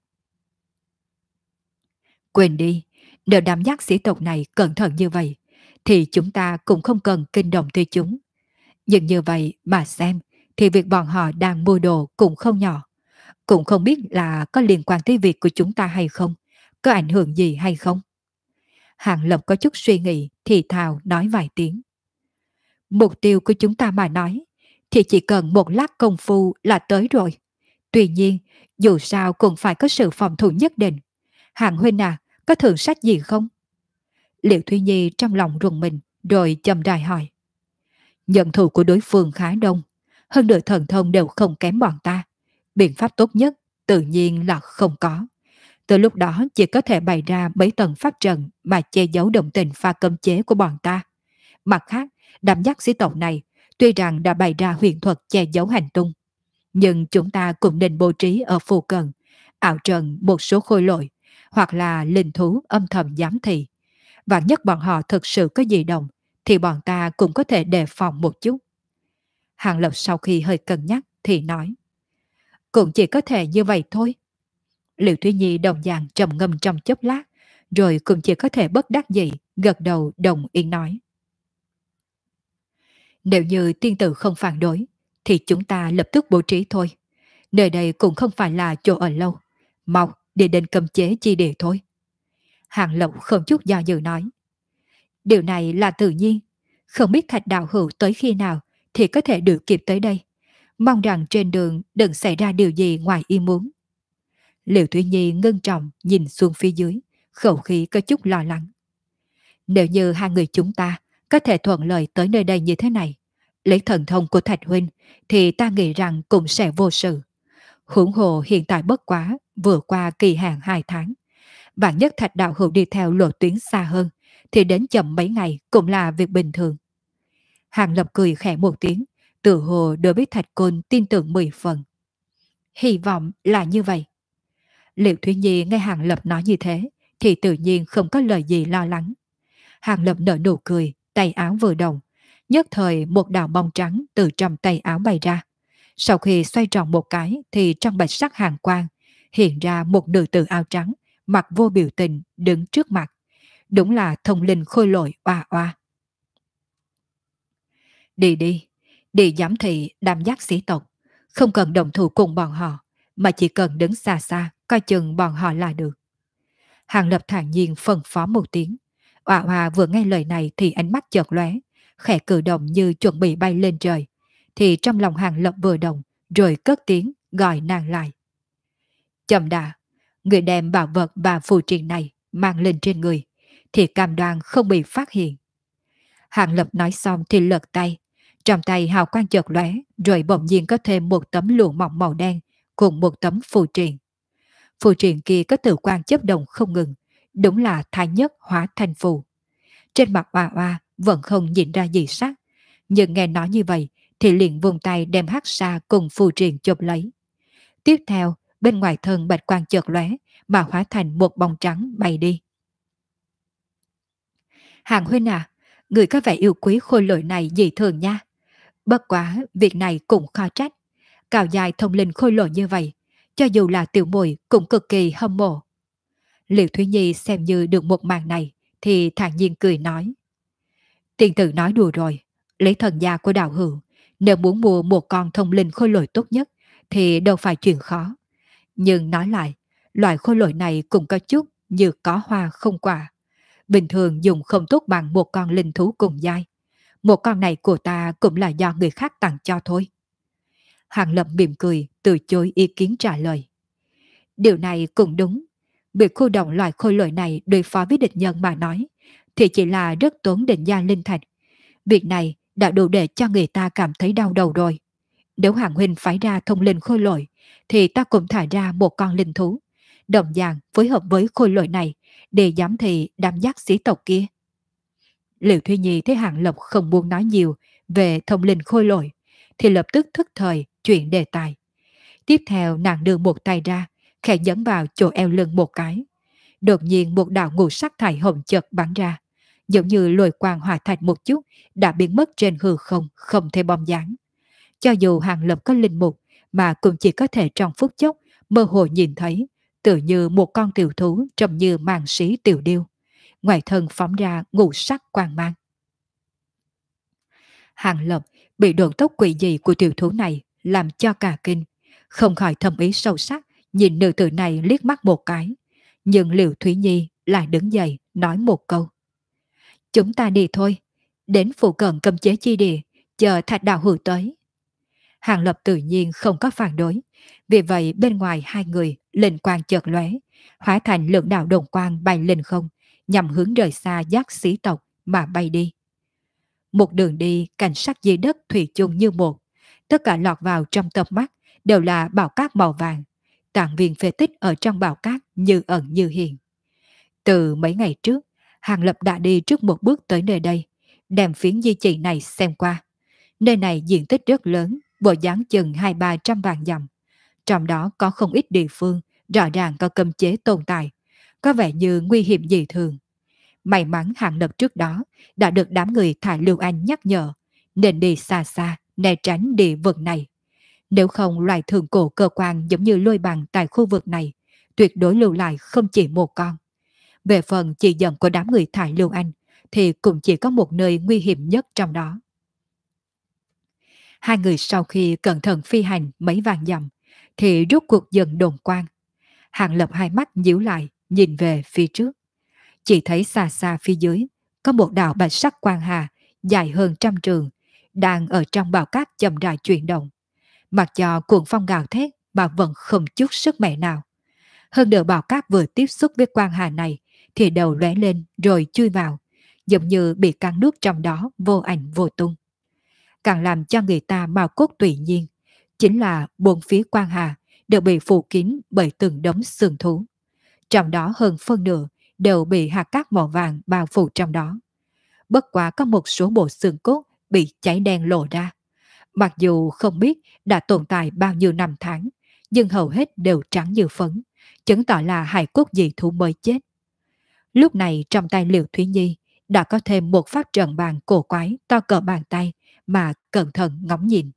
Quên đi, nếu đám giác sĩ tộc này cẩn thận như vậy, thì chúng ta cũng không cần kinh động tới chúng. Nhưng như vậy mà xem, thì việc bọn họ đang mua đồ cũng không nhỏ. Cũng không biết là có liên quan tới việc của chúng ta hay không, có ảnh hưởng gì hay không. Hàng Lập có chút suy nghĩ, thì thào nói vài tiếng. Mục tiêu của chúng ta mà nói, thì chỉ cần một lát công phu là tới rồi. Tuy nhiên, dù sao cũng phải có sự phòng thủ nhất định. Hàng huynh à, có thượng sách gì không? Liệu Thúy Nhi trong lòng rùng mình, rồi chậm rãi hỏi. Nhận thù của đối phương khá đông, hơn nữa thần thông đều không kém bọn ta. Biện pháp tốt nhất tự nhiên là không có. Từ lúc đó chỉ có thể bày ra mấy tầng pháp trận mà che giấu động tình pha cấm chế của bọn ta. Mặt khác, đám giác sĩ tộc này tuy rằng đã bày ra huyền thuật che giấu hành tung, nhưng chúng ta cũng nên bố trí ở phù cận, ảo trận một số khôi lỗi, hoặc là linh thú âm thầm giám thị. Và nhất bọn họ thực sự có gì động, thì bọn ta cũng có thể đề phòng một chút. Hàng Lập sau khi hơi cân nhắc thì nói. Cũng chỉ có thể như vậy thôi. Liệu Thúy Nhi đồng dạng trầm ngâm trong chốc lát, rồi cũng chỉ có thể bất đắc dĩ, gật đầu đồng ý nói. Nếu như tiên tử không phản đối, thì chúng ta lập tức bố trí thôi. Nơi đây cũng không phải là chỗ ở lâu. Mau đi đến cấm chế chi địa thôi. Hàng Lộc không chút do dự nói. Điều này là tự nhiên. Không biết Thạch Đạo Hữu tới khi nào thì có thể được kịp tới đây. Mong rằng trên đường đừng xảy ra điều gì ngoài ý muốn. Liệu Thúy Nhi ngưng trọng nhìn xuống phía dưới, khẩu khí có chút lo lắng. Nếu như hai người chúng ta có thể thuận lợi tới nơi đây như thế này, lấy thần thông của Thạch Huynh, thì ta nghĩ rằng cũng sẽ vô sự. Huống hồ hiện tại bất quá, vừa qua kỳ hạn 2 tháng. Vạn nhất Thạch Đạo Hữu đi theo lộ tuyến xa hơn, thì đến chậm mấy ngày cũng là việc bình thường. Hàng Lập cười khẽ một tiếng, tự hồ đối với Thạch Côn tin tưởng 10 phần. Hy vọng là như vậy. Liệu Thúy Nhi nghe Hàng Lập nói như thế, thì tự nhiên không có lời gì lo lắng. Hàng Lập nở nụ cười, tay áo vừa động, nhất thời một đạo bông trắng từ trong tay áo bay ra. Sau khi xoay tròn một cái thì trong bạch sắc hàng quang hiện ra một nữ tử áo trắng, mặt vô biểu tình đứng trước mặt. Đúng là thông linh khôi lỗi oa oa. Đi đi, đi giám thị đám giác sĩ tộc, không cần đồng thủ cùng bọn họ, mà chỉ cần đứng xa xa coi chừng bọn họ là được. Hàng Lập thản nhiên phân phó một tiếng. Oa Oa vừa nghe lời này thì ánh mắt chợt lóe, khẽ cử động như chuẩn bị bay lên trời. Thì trong lòng Hàng Lập vừa động, rồi cất tiếng gọi nàng lại. Chậm đã, người đem bảo vật và phù triện này mang lên trên người, thì cam đoan không bị phát hiện. Hàng Lập nói xong thì lật tay, trong tay hào quang chợt lóe, rồi bỗng nhiên có thêm một tấm lụa mỏng màu đen cùng một tấm phù triện. Phù triện kia có tử quang chớp động không ngừng, đúng là thái nhất hóa thành phù. Trên mặt Oa Oa vẫn không nhìn ra gì sắc, nhưng nghe nói như vậy thì liền vùng tay đem hắc sa cùng phù triện chụp lấy. Tiếp theo, bên ngoài thân bạch quang chợt lóe mà hóa thành một bóng trắng bay đi. Hàng huynh à, người có vẻ yêu quý khôi lỗi này dị thường nha. Bất quá, việc này cũng khó trách. Cao dài thông linh khôi lỗi như vậy, cho dù là tiểu muội cũng cực kỳ hâm mộ. Liệu Thúy Nhi xem như được một màn này, thì thản nhiên cười nói. Tiên tử nói đùa rồi, lấy thần gia của đạo hữu, nếu muốn mua một con thông linh khôi lỗi tốt nhất, thì đâu phải chuyện khó. Nhưng nói lại, loại khôi lỗi này cũng có chút như có hoa không quả. Bình thường dùng không tốt bằng một con linh thú cùng giai. Một con này của ta cũng là do người khác tặng cho thôi. Hàng Lập mỉm cười, từ chối ý kiến trả lời. Điều này cũng đúng. Việc khu động loại khôi lỗi này đối phó với địch nhân mà nói, thì chỉ là rất tốn định gia linh thạch. Việc này đã đủ để cho người ta cảm thấy đau đầu rồi. Nếu Hàng huynh phái ra thông linh khôi lỗi, thì ta cũng thả ra một con linh thú, đồng dạng phối hợp với khôi lỗi này để giám thị đám giác sĩ tộc kia. Liệu Thúy Nhi thấy Hàng Lập không muốn nói nhiều về thông linh khôi lỗi, thì lập tức thức thời chuyển đề tài. Tiếp theo nàng đưa một tay ra, khẽ nhấn vào chỗ eo lưng một cái. Đột nhiên một đạo ngũ sắc thải hồng chợt bắn ra, giống như lôi quang hỏa thạch một chút, đã biến mất trên hư không, không thể bom dáng. Cho dù Hàng Lập có linh mục, mà cũng chỉ có thể trong phút chốc mơ hồ nhìn thấy, tự như một con tiểu thú trông như màn sĩ tiểu điêu. Ngoài thân phóng ra ngũ sắc quang mang. Hàng Lập bị độn tốc quỷ dị của tiểu thú này làm cho cả kinh, không khỏi thầm ý sâu sắc nhìn nữ tử này liếc mắt một cái. Nhưng Liễu Thúy Nhi lại đứng dậy nói một câu: chúng ta đi thôi, đến phụ cận cấm chế chi địa, chờ Thạch Đạo Hữu tới. Hàng Lập tự nhiên không có phản đối, vì vậy bên ngoài hai người linh quang chợt lóe, hóa thành lượng đạo đồng quang bay lên không, nhằm hướng rời xa giác sĩ tộc mà bay đi. Một đường đi cảnh sắc dưới đất thủy chung như một, tất cả lọt vào trong tầm mắt đều là bào cát màu vàng, tạng viên phế tích ở trong bào cát như ẩn như hiện. Từ mấy ngày trước, Hàng Lập đã đi trước một bước tới nơi đây, đem phiến di chỉ này xem qua. Nơi này diện tích rất lớn, bộ dáng chừng 200-300 vạn dặm. Trong đó có không ít địa phương, rõ ràng có cấm chế tồn tại, có vẻ như nguy hiểm dị thường. May mắn Hàng Lập trước đó đã được đám người thả Lưu Anh nhắc nhở, nên đi xa xa, né tránh địa vực này. Nếu không loài thường cổ cơ quan giống như lôi bằng tại khu vực này, tuyệt đối lưu lại không chỉ một con. Về phần chỉ dẫn của đám người thả Lưu Anh, thì cũng chỉ có một nơi nguy hiểm nhất trong đó. Hai người sau khi cẩn thận phi hành mấy vạn dặm, thì rút cuộc dần đồn quang. Hàng Lập hai mắt nhíu lại, nhìn về phía trước. Chỉ thấy xa xa phía dưới, có một đạo bạch sắc quang hà, dài hơn 100 trường, đang ở trong bào cát chậm rãi chuyển động. Mặc cho cuồng phong gào thét mà vẫn không chút sức mẻ nào. Hơn nữa bào cát vừa tiếp xúc với quang hà này, thì đầu lóe lên rồi chui vào, giống như bị cắn nuốt trong đó vô ảnh vô tung. Càng làm cho người ta mao cốt tùy nhiên, chính là bốn phía quang hà đều bị phủ kín bởi từng đống xương thú. Trong đó hơn phân nửa đều bị hạt cát màu vàng bao phủ trong đó. Bất quá có một số bộ xương cốt bị cháy đen lộ ra. Mặc dù không biết đã tồn tại bao nhiêu năm tháng, nhưng hầu hết đều trắng như phấn, chứng tỏ là hài cốt dị thú mới chết. Lúc này trong tay Liễu Thúy Nhi đã có thêm một pháp trận bàn cổ quái to cỡ bàn tay mà cẩn thận ngắm nhìn.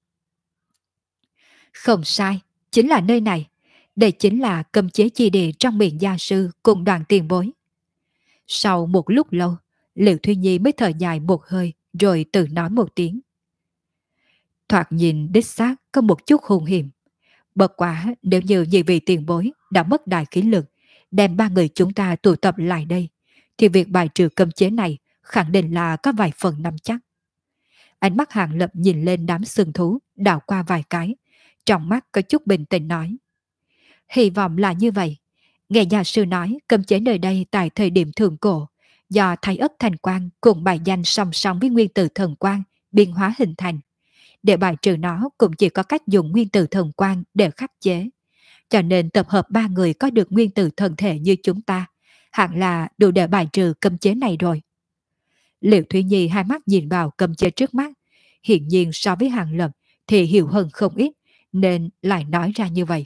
Không sai, chính là nơi này. Đây chính là cấm chế chi địa trong miệng gia sư cùng đoàn tiền bối. Sau một lúc lâu, Liễu Thúy Nhi mới thở dài một hơi rồi tự nói một tiếng. Thoạt nhìn đích xác có một chút hung hiểm. Bất quá nếu như nhị vị tiền bối đã mất đại khí lực, đem ba người chúng ta tụ tập lại đây, thì việc bài trừ cấm chế này khẳng định là có vài phần nắm chắc. Ánh mắt Hàng Lập nhìn lên đám sừng thú, đảo qua vài cái, trong mắt có chút bình tĩnh nói. Hy vọng là như vậy. Nghe nhà sư nói cấm chế nơi đây tại thời điểm thượng cổ, do Thái Ất Thành Quang cùng bài danh song song với nguyên tử thần quang biên hóa hình thành. Để bài trừ nó cũng chỉ có cách dùng nguyên tử thần quang để khắc chế. Cho nên tập hợp ba người có được nguyên tử thần thể như chúng ta, hẳn là đủ để bài trừ cấm chế này rồi. Liễu Thúy Nhi hai mắt nhìn vào cấm chế trước mắt, hiển nhiên so với Hàng Lập thì hiểu hơn không ít, nên lại nói ra như vậy.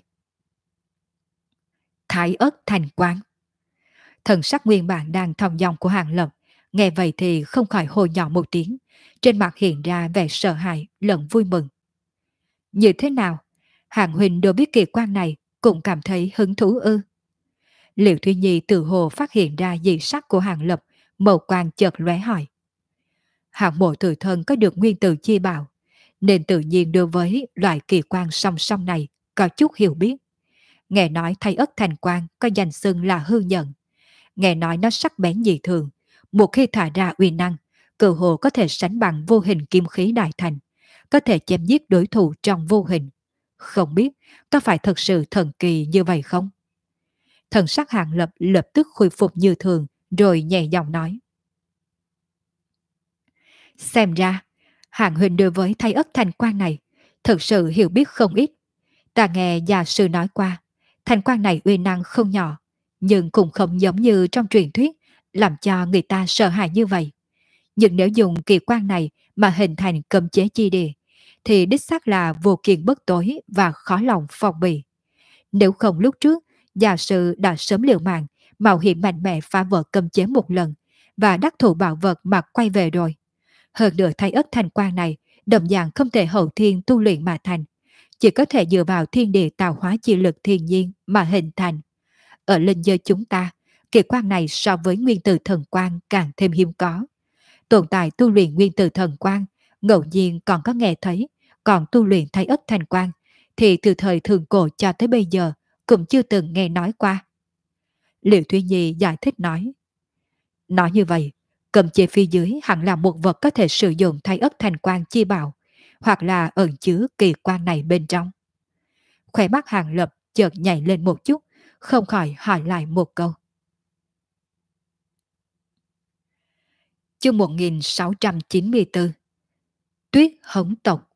Thái Ất Thành Quang. Thần sắc nguyên bản đang thong dong của Hàng Lập, nghe vậy thì không khỏi hồi nhỏ một tiếng, trên mặt hiện ra vẻ sợ hãi lẫn vui mừng. Như thế nào? Hàng huynh đối biết kỳ quan này cũng cảm thấy hứng thú ư? Liễu Thúy Nhi tự hồ phát hiện ra dị sắc của Hàng Lập, màu quang chợt lóe hỏi. Hạng mộ tự thân có được nguyên tử chi bảo, nên tự nhiên đối với loại kỳ quan song song này có chút hiểu biết. Nghe nói Thái Ất Thành Quang có danh xưng là hư nhận. Nghe nói nó sắc bén dị thường, một khi thả ra uy năng, cơ hồ có thể sánh bằng vô hình kim khí đại thành, có thể chém giết đối thủ trong vô hình. Không biết có phải thật sự thần kỳ như vậy không? Thần sắc Hàng Lập lập tức khôi phục như thường, rồi nhẹ giọng nói. Xem ra, Hàng huynh đối với Thái Ất Thành Quang này thật sự hiểu biết không ít. Ta nghe gia sư nói qua, Thanh quang này uy năng không nhỏ, nhưng cũng không giống như trong truyền thuyết, làm cho người ta sợ hãi như vậy. Nhưng nếu dùng kỳ quan này mà hình thành cấm chế chi địa, thì đích xác là vô kiên bất tối và khó lòng phòng bị. Nếu không lúc trước, giả sử đã sớm liều mạng, mạo hiểm mạnh mẽ phá vỡ cấm chế một lần, và đắc thủ bảo vật mà quay về rồi. Hơn nữa thay ất thành quan này, đồng dạng không thể hậu thiên tu luyện mà thành, chỉ có thể dựa vào thiên địa tạo hóa chi lực thiên nhiên mà hình thành. Ở linh giới chúng ta, kỳ quan này so với nguyên tử thần quan càng thêm hiếm có. Tồn tại tu luyện nguyên tử thần quan, ngẫu nhiên còn có nghe thấy, còn tu luyện thay ất thành quan, thì từ thời thượng cổ cho tới bây giờ cũng chưa từng nghe nói qua. Liệu Thúy Nhi giải thích nói. Nói như vậy, cầm chế phía dưới hẳn là một vật có thể sử dụng thay ất thành quan chi bảo, hoặc là ẩn chứa kỳ quan này bên trong. Khóe mắt Hàng Lập chợt nhảy lên một chút, không khỏi hỏi lại một câu. Chương 1694. Tuyết hống tộc.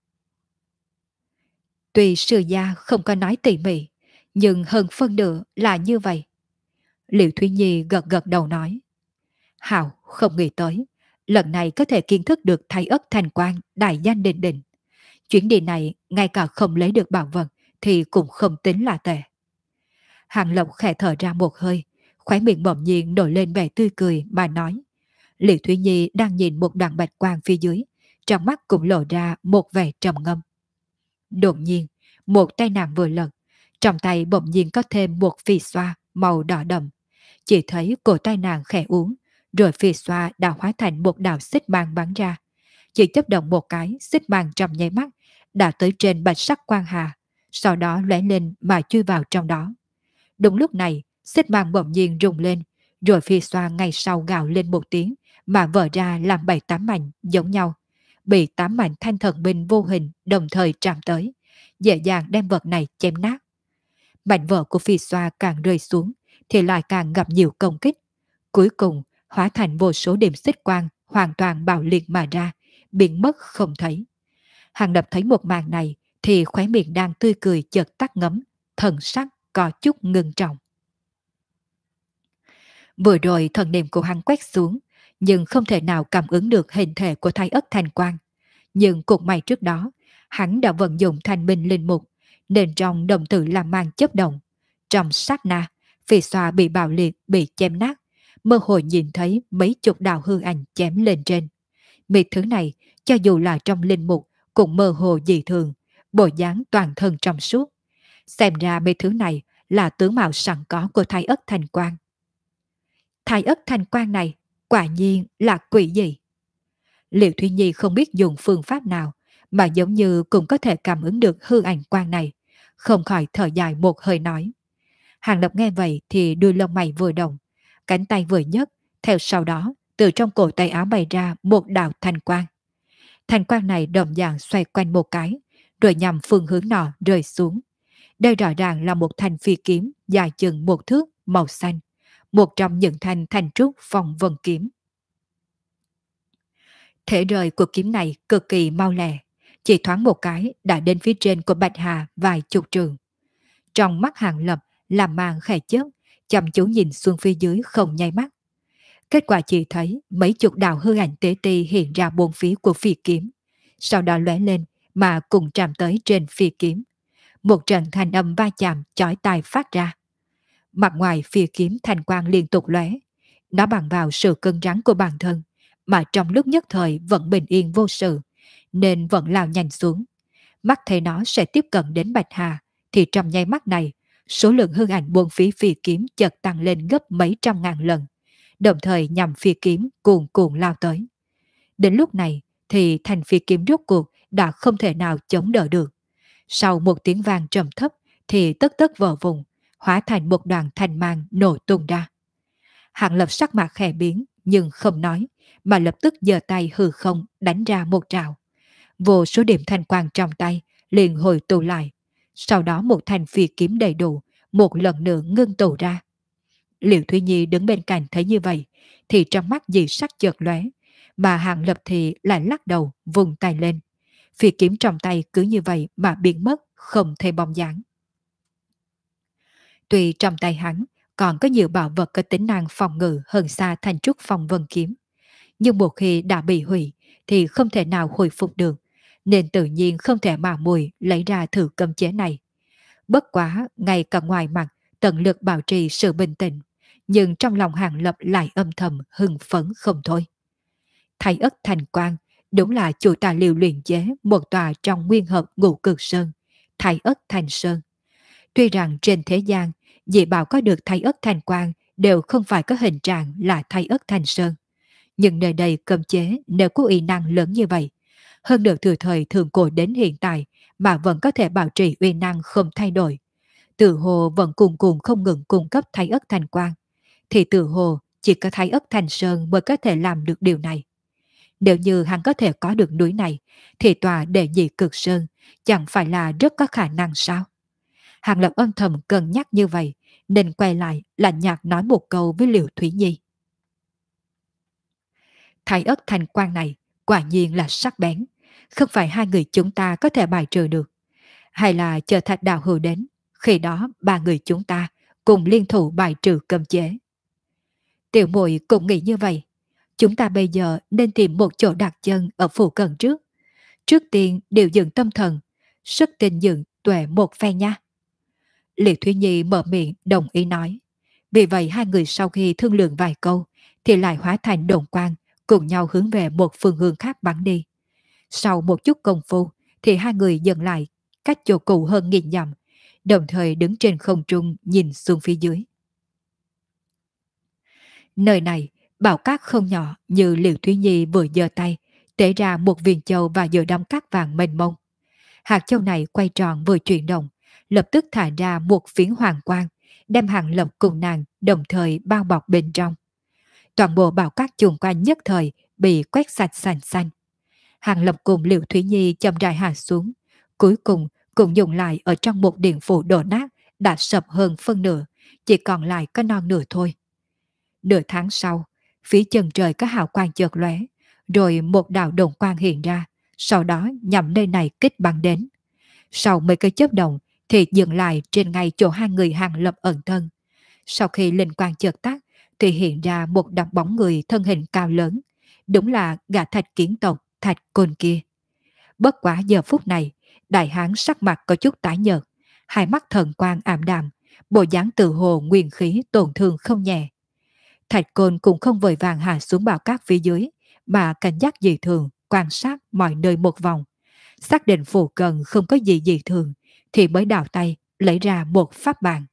Tuy sư gia không có nói tỉ mỉ, nhưng hơn phân nửa là như vậy. Liệu Thúy Nhi gật gật đầu nói. Hảo không nghĩ tới, lần này có thể kiến thức được thay ất thành quan đại danh đình đình. Chuyến đi này ngay cả không lấy được bảo vật thì cũng không tính là tệ. Hàng Lộc khẽ thở ra một hơi, khóe miệng bỗng nhiên nổi lên vẻ tươi cười mà nói. Liệu Thúy Nhi đang nhìn một đoàn bạch quang phía dưới, trong mắt cũng lộ ra một vẻ trầm ngâm. Đột nhiên, một tay nàng vừa lật, trong tay bỗng nhiên có thêm một phi xoa màu đỏ đậm. Chỉ thấy cổ tay nàng khẽ uống, rồi phi xoa đã hóa thành một đạo xích mang bắn ra. Chỉ chấp động một cái, xích mang trong nháy mắt, đã tới trên bạch sắc quang hà, sau đó lóe lên mà chui vào trong đó. Đúng lúc này, xích mang bỗng nhiên rung lên, rồi phi xoa ngay sau gào lên một tiếng, mà vỡ ra làm 7-8 mảnh giống nhau, bị 8 mảnh thanh thần binh vô hình đồng thời chạm tới, dễ dàng đem vật này chém nát. Mảnh vỡ của phi xoa càng rơi xuống, thì lại càng gặp nhiều công kích. Cuối cùng, hóa thành vô số điểm xích quang hoàn toàn bạo liệt mà ra, biến mất không thấy. Hàng Lập thấy một màn này, thì khóe miệng đang tươi cười chợt tắt ngấm, thần sắc có chút ngưng trọng. Vừa rồi thần niệm của hắn quét xuống, nhưng không thể nào cảm ứng được hình thể của thái ất thành quang. Nhưng cục may trước đó, hắn đã vận dụng thanh minh linh mục, nên trong đồng tử làm mang chấp động. Trong sát na, phi xoa bị bạo liệt, bị chém nát, mơ hồ nhìn thấy mấy chục đạo hư ảnh chém lên trên. Mấy thứ này, cho dù là trong linh mục, cũng mơ hồ dị thường, bộ dáng toàn thân trong suốt. Xem ra mấy thứ này là tướng mạo sẵn có của thái ất thành quang. Thái ất thành quang này quả nhiên là quỷ gì? Liệu Thúy Nhi không biết dùng phương pháp nào, mà giống như cũng có thể cảm ứng được hư ảnh quang này, không khỏi thở dài một hơi nói. Hàng Lập nghe vậy thì đuôi lông mày vừa động, cánh tay vừa nhấc, theo sau đó từ trong cổ tay áo bày ra một đạo thanh quang. Thanh quang này đồng dạng xoay quanh một cái, rồi nhằm phương hướng nọ rơi xuống. Đây rõ ràng là một thanh phi kiếm dài chừng một thước màu xanh, một trong những thanh thanh trúc phong vân kiếm. Thể rời của kiếm này cực kỳ mau lẹ, chỉ thoáng một cái đã đến phía trên của Bạch Hà vài chục trường. Trong mắt Hàng Lập làm màn khẽ chớp, chăm chú nhìn xuống phía dưới không nháy mắt. Kết quả chỉ thấy mấy chục đạo hư ảnh tế ti hiện ra bốn phía của phi kiếm, sau đó lóe lên mà cùng chạm tới trên phi kiếm. Một trận thanh âm va chạm chói tai phát ra. Mặt ngoài phi kiếm thanh quang liên tục lóe, nó bằng vào sự cứng rắn của bản thân, mà trong lúc nhất thời vẫn bình yên vô sự, nên vẫn lao nhanh xuống. Mắt thấy nó sẽ tiếp cận đến Bạch Hà, thì trong nháy mắt này, số lượng hư ảnh buôn phí phi kiếm chợt tăng lên gấp mấy trăm ngàn lần, đồng thời nhằm phi kiếm cuồn cuộn lao tới. Đến lúc này thì thành phi kiếm rốt cuộc đã không thể nào chống đỡ được. Sau một tiếng vang trầm thấp thì tất tất vỡ vùng, hóa thành một đoàn thanh mang nổ tung ra. Hàng Lập sắc mặt khẽ biến nhưng không nói, mà lập tức giơ tay hư không đánh ra một trào. Vô số điểm thanh quang trong tay liền hồi tụ lại. Sau đó một thanh phi kiếm đầy đủ một lần nữa ngưng tụ ra. Liệu Thúy Nhi đứng bên cạnh thấy như vậy thì trong mắt dị sắc chợt lóe, mà Hàng Lập thì lại lắc đầu vùng tay lên. Phi kiếm trong tay cứ như vậy mà biến mất không thấy bóng dáng. Tuy trong tay hắn còn có nhiều bảo vật có tính năng phòng ngự hơn xa thanh trúc phong vân kiếm, nhưng một khi đã bị hủy thì không thể nào hồi phục được, nên tự nhiên không thể mà mùi lấy ra thử cấm chế này. Bất quá, ngay cả ngoài mặt, tận lực bảo trì sự bình tĩnh, nhưng trong lòng Hàng Lập lại âm thầm hưng phấn không thôi. Thái ất thành quang, đúng là chủ tài liệu luyện chế một tòa trong nguyên hợp ngũ cực sơn, Thái ất thành sơn. Tuy rằng trên thế gian, dị bảo có được Thái ất thành quang đều không phải có hình trạng là Thái ất thành sơn. Nhưng nơi đây cấm chế nếu có uy năng lớn như vậy, hơn được từ thời thượng cổ đến hiện tại mà vẫn có thể bảo trì uy năng không thay đổi. Tự hồ vẫn cùng cùng không ngừng cung cấp Thái ất thành quang, thì tự hồ chỉ có Thái ất thành sơn mới có thể làm được điều này. Nếu như hắn có thể có được núi này, thì tòa đệ nhị cực sơn chẳng phải là rất có khả năng sao? Hàng Lập âm thầm cân nhắc như vậy, nên quay lại lạnh nhạt nói một câu với Liễu Thúy Nhi. Thái ất thành quang này quả nhiên là sắc bén, không phải hai người chúng ta có thể bài trừ được. Hay là chờ Thạch Đạo Hữu đến, khi đó ba người chúng ta cùng liên thủ bài trừ cấm chế. Tiểu muội cũng nghĩ như vậy. Chúng ta bây giờ nên tìm một chỗ đặt chân ở phủ cận trước. Trước tiên điều dưỡng tâm thần, sức tinh dưỡng tuệ một phe nha. Liệt Thúy Nhi mở miệng đồng ý nói. Vì vậy hai người sau khi thương lượng vài câu thì lại hóa thành đồn quang, cùng nhau hướng về một phương hướng khác bắn đi. Sau một chút công phu thì hai người dừng lại cách chỗ cũ hơn nghìn dặm, đồng thời đứng trên không trung nhìn xuống phía dưới. Nơi này bảo cát không nhỏ như Liễu Thúy Nhi vừa giơ tay tế ra một viên châu và giữa đám cát vàng mênh mông. Hạt châu này quay tròn vừa chuyển động, lập tức thả ra một phiến hoàng quang, đem Hàng Lập cùng nàng đồng thời bao bọc bên trong. Toàn bộ bảo cát chung quanh nhất thời bị quét sạch sành xanh. Hàng Lập cùng Liễu Thúy Nhi chậm rãi hạ xuống, cuối cùng cũng dùng lại ở trong một điện phủ đổ nát đã sập hơn phân nửa, chỉ còn lại có non nửa thôi. Nửa tháng sau, phía chân trời có hào quang chợt lóe, rồi một đạo đồn quang hiện ra, sau đó nhằm nơi này kích bắn đến. Sau mấy cái chớp động thì dừng lại trên ngay chỗ hai người Hàng Lập ẩn thân. Sau khi linh quang chợt tắt thì hiện ra một đập bóng người thân hình cao lớn, đúng là gã Thạch Kiến tộc Thạch Côn kia. Bất quá giờ phút này, đại hán sắc mặt có chút tái nhợt, hai mắt thần quang ảm đạm, bộ dáng tự hồ nguyên khí tổn thương không nhẹ. Thạch Côn cũng không vội vàng hạ xuống bào cát phía dưới, mà cảnh giác dị thường, quan sát mọi nơi một vòng. Xác định phụ cận không có gì dị thường, thì mới đào tay, lấy ra một pháp bàn.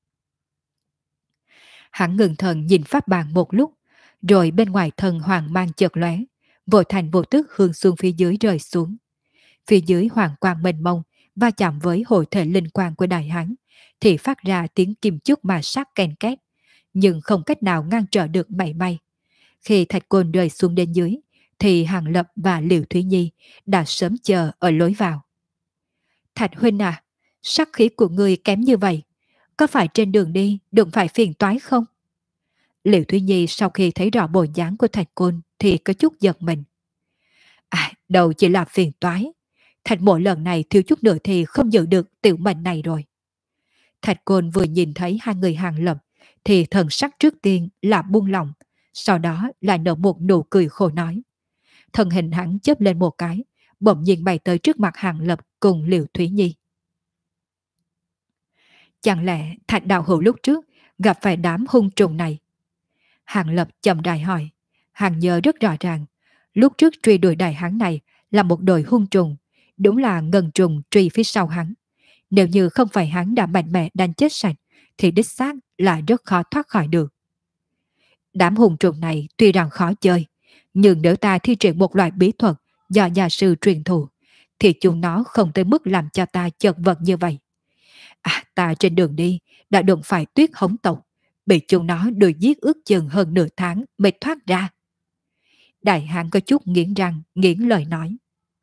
Hắn ngừng thần nhìn pháp bàn một lúc, rồi bên ngoài thân hoàng mang chợt lóe, vội thành vô tức hướng xuống phía dưới rơi xuống. Phía dưới hoàng quang mênh mông, va chạm với hội thể linh quang của đại hán, thì phát ra tiếng kim chúc mà sát ken két, nhưng không cách nào ngăn trở được mảy may. Khi Thạch Côn rơi xuống đến dưới, thì Hàng Lập và Liễu Thúy Nhi đã sớm chờ ở lối vào. Thạch huynh à, sắc khí của người kém như vậy, có phải trên đường đi đụng phải phiền toái không? Liễu Thúy Nhi sau khi thấy rõ bộ dáng của Thạch Côn thì có chút giật mình. À, đầu chỉ là phiền toái. Thạch mộ lần này thiếu chút nữa thì không giữ được tiểu mệnh này rồi. Thạch Côn vừa nhìn thấy hai người Hàng Lập thì thần sắc trước tiên là buông lỏng, sau đó lại nở một nụ cười khổ nói. Thân hình hắn chớp lên một cái, bỗng nhiên bay tới trước mặt Hàng Lập cùng Liễu Thúy Nhi. Chẳng lẽ Thạch đạo hữu lúc trước gặp phải đám hung trùng này? Hàng Lập chậm rãi hỏi. Hàng nhớ rất rõ ràng, lúc trước truy đuổi đại hán này là một đội hung trùng, đúng là ngân trùng truy phía sau hắn. Nếu như không phải hắn đã mạnh mẽ đánh chết sạch, thì đích xác là rất khó thoát khỏi được. Đám hung trùng này tuy rằng khó chơi, nhưng nếu ta thi triển một loại bí thuật do nhà sư truyền thụ, thì chúng nó không tới mức làm cho ta chật vật như vậy. À, ta trên đường đi đã đụng phải Tuyết Hống tộc, bị chúng nó đuổi giết ước chừng hơn nửa tháng mới thoát ra. Đại hán có chút nghiến răng, nghiến lời nói.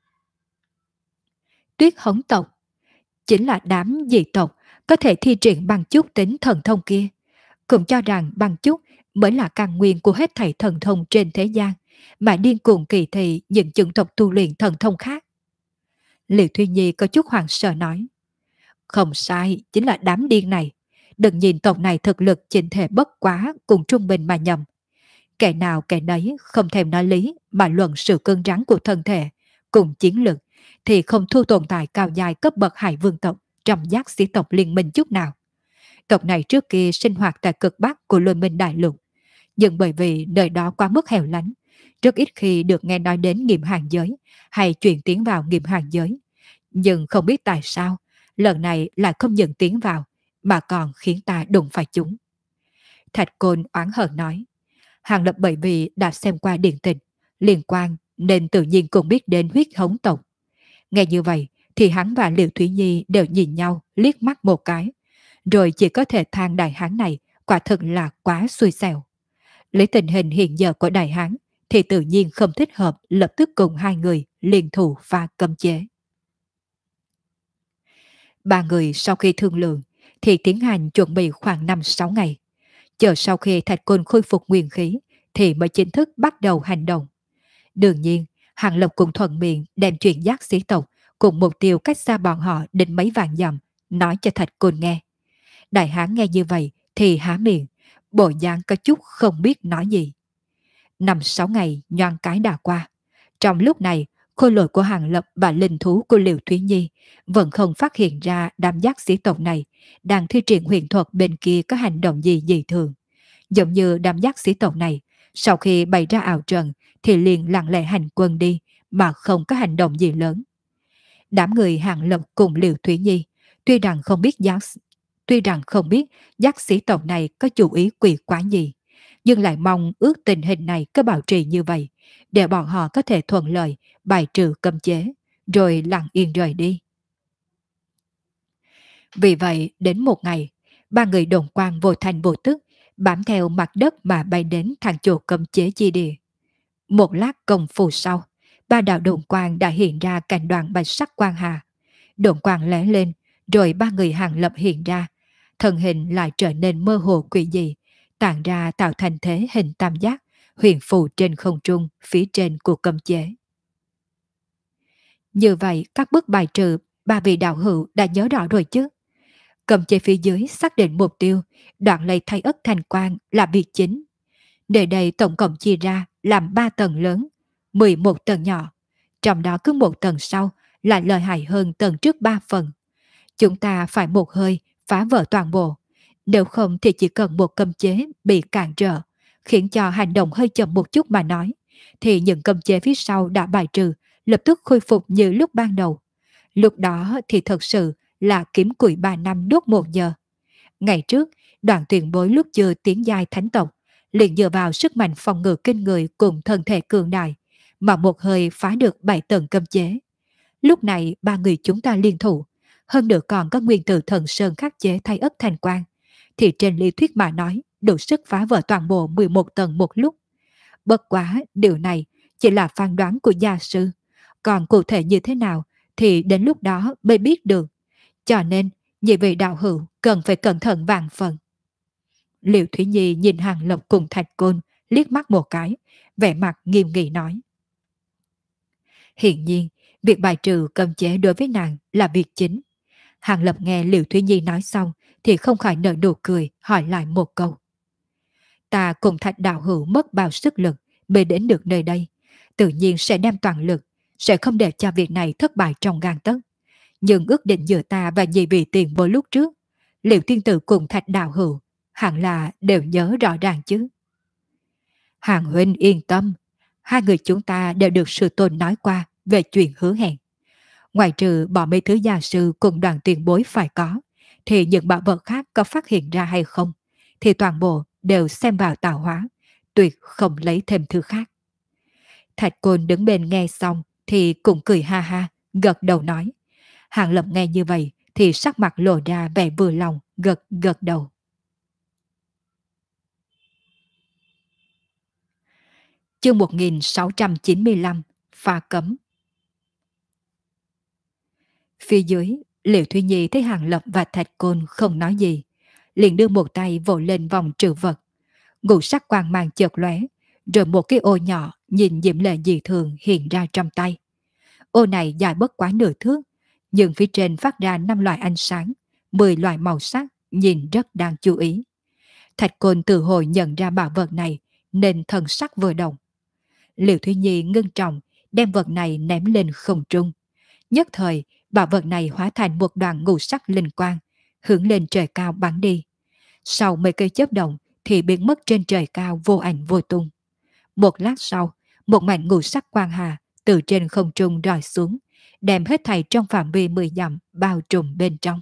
Tuyết Hống tộc chính là đám dị tộc có thể thi triển bằng chút tính thần thông kia, cũng cho rằng bằng chút mới là căn nguyên của hết thảy thần thông trên thế gian, mà điên cuồng kỳ thị những chủng tộc tu luyện thần thông khác. Liễu Thúy Nhi có chút hoảng sợ nói. Không sai, chính là đám điên này. Đừng nhìn tộc này thực lực chỉnh thể bất quá cùng trung bình mà nhầm. Kẻ nào kẻ nấy không thèm nói lý mà luận sự cứng rắn của thân thể cùng chiến lược thì không thua tồn tại cao dài cấp bậc hải vương tộc trong giác sĩ tộc liên minh chút nào. Tộc này trước kia sinh hoạt tại cực bắc của Lôi Minh Đại Lục, nhưng bởi vì nơi đó quá mức hẻo lánh, rất ít khi được nghe nói đến nghiệm hàng giới hay chuyển tiến vào nghiệm hàng giới. Nhưng không biết tại sao, lần này lại không những tiến vào, mà còn khiến ta đụng phải chúng. Thạch Côn oán hờn nói, Hàng Lập bởi vì đã xem qua điện tịch, liên quan nên tự nhiên cũng biết đến huyết hống tộc. Nghe như vậy thì hắn và Liễu Thúy Nhi đều nhìn nhau liếc mắt một cái, rồi chỉ có thể than đại hán này quả thực là quá xui xẻo. Lấy tình hình hiện giờ của đại hán thì tự nhiên không thích hợp lập tức cùng hai người liên thủ và cấm chế. Ba người sau khi thương lượng thì tiến hành chuẩn bị khoảng 5-6 ngày. Chờ sau khi Thạch Côn khôi phục nguyên khí thì mới chính thức bắt đầu hành động. Đương nhiên, Hàng Lập cũng thuận miệng đem chuyện giác sĩ tộc cùng mục tiêu cách xa bọn họ đến mấy vạn dặm nói cho Thạch Côn nghe. Đại hán nghe như vậy thì há miệng, bộ dáng có chút không biết nói gì. 5-6 ngày nhoang cái đã qua. Trong lúc này, khôi lỗi của Hàng Lập và linh thú của Liễu Thúy Nhi vẫn không phát hiện ra đám giác sĩ tộc này đang thi triển huyền thuật bên kia có hành động gì dị thường. Giống như đám giác sĩ tộc này, sau khi bày ra ảo trận thì liền lặng lẽ hành quân đi mà không có hành động gì lớn. Đám người Hàng Lập cùng Liễu Thúy Nhi tuy rằng không biết giác sĩ tộc này có chủ ý quỷ quái gì, nhưng lại mong ước tình hình này cứ bảo trì như vậy, để bọn họ có thể thuận lợi bài trừ cấm chế, rồi lặng yên rời đi. Vì vậy, đến một ngày, ba người Đồn Quang vô thành vô tức, bám theo mặt đất mà bay đến thẳng chỗ cấm chế chi địa. Một lát công phu sau, ba đạo Đồn Quang đã hiện ra cạnh đoàn bạch sắc quang hà. Đồn Quang lóe lên, rồi ba người Hàng Lập hiện ra, thân hình lại trở nên mơ hồ quỷ dị, tản ra tạo thành thế hình tam giác, huyền phù trên không trung phía trên của cấm chế. Như vậy, các bước bài trừ ba vị đạo hữu đã nhớ rõ rồi chứ? Cấm chế phía dưới xác định mục tiêu, đoạn lấy thay ất thành quang là việc chính. Nơi đây tổng cộng chia ra làm 3 tầng lớn, 11 tầng nhỏ, trong đó cứ một tầng sau là lợi hại hơn tầng trước 3 phần. Chúng ta phải một hơi phá vỡ toàn bộ, nếu không thì chỉ cần một cấm chế bị cản trở, khiến cho hành động hơi chậm một chút mà nói, thì những cấm chế phía sau đã bài trừ, lập tức khôi phục như lúc ban đầu. Lúc đó thì thật sự là kiếm củi 3 năm đốt 1 giờ. Ngày trước, Đoàn Tiền Bối lúc chưa tiến giai thánh tộc, liền dựa vào sức mạnh phòng ngự kinh người cùng thân thể cường đại, mà một hơi phá được 7 tầng cấm chế. Lúc này ba người chúng ta liên thủ, hơn nữa còn có nguyên tử thần sơn khắc chế thay ất thành quang, thì trên lý thuyết mà nói đủ sức phá vỡ toàn bộ 11 tầng một lúc. Bất quá điều này chỉ là phán đoán của gia sư, còn cụ thể như thế nào thì đến lúc đó mới biết được. Cho nên nhị vị đạo hữu cần phải cẩn thận vạn phần. Liễu Thúy Nhi nhìn Hàng Lập cùng Thạch Côn liếc mắt một cái, vẻ mặt nghiêm nghị nói. Hiển nhiên, việc bài trừ cấm chế đối với nàng là việc chính. Hàng Lập nghe Liễu Thúy Nhi nói xong thì không khỏi nở nụ cười, hỏi lại một câu. Ta cùng Thạch đạo hữu mất bao sức lực mới đến được nơi đây, tự nhiên sẽ đem toàn lực, sẽ không để cho việc này thất bại trong gang tấc. Nhưng ước định giữa ta và nhị vị tiền bối lúc trước, Liễu tiên tử cùng Thạch đạo hữu hẳn là đều nhớ rõ ràng chứ. Hàng huynh yên tâm, hai người chúng ta đều được sư tôn nói qua về chuyện hứa hẹn. Ngoài trừ bỏ mấy thứ gia sư cùng Đoàn tiền bối phải có, thì những bảo vật khác có phát hiện ra hay không, thì toàn bộ đều xem vào tạo hóa, tuyệt không lấy thêm thứ khác. Thạch Côn đứng bên nghe xong thì cũng cười ha ha, gật đầu nói. Hàng Lập nghe như vậy thì sắc mặt lộ ra vẻ vừa lòng, gật đầu. Chương 1695 Phá cấm. Phía dưới, Liễu Thúy Nhi thấy Hàng Lập và Thạch Côn không nói gì, liền đưa một tay vỗ lên vòng trữ vật. Ngũ sắc quang mang chợt lóe, rồi một cái ô nhỏ nhìn diễm lệ dị thường hiện ra trong tay. Ô này dài bất quá nửa thước, nhưng phía trên phát ra 5 loại ánh sáng, 10 loại màu sắc, nhìn rất đáng chú ý. Thạch Côn từ hồi nhận ra bảo vật này nên thần sắc vừa động. Liễu Thúy Nhi ngưng trọng đem vật này ném lên không trung. Nhất thời, bảo vật này hóa thành một đoàn ngũ sắc linh quang, hướng lên trời cao bắn đi. Sau mấy cây chớp động thì biến mất trên trời cao vô ảnh vô tung. Một lát sau, một mảnh ngũ sắc quang hà từ trên không trung rọi xuống, đem hết thảy trong phạm vi 10 dặm bao trùm bên trong.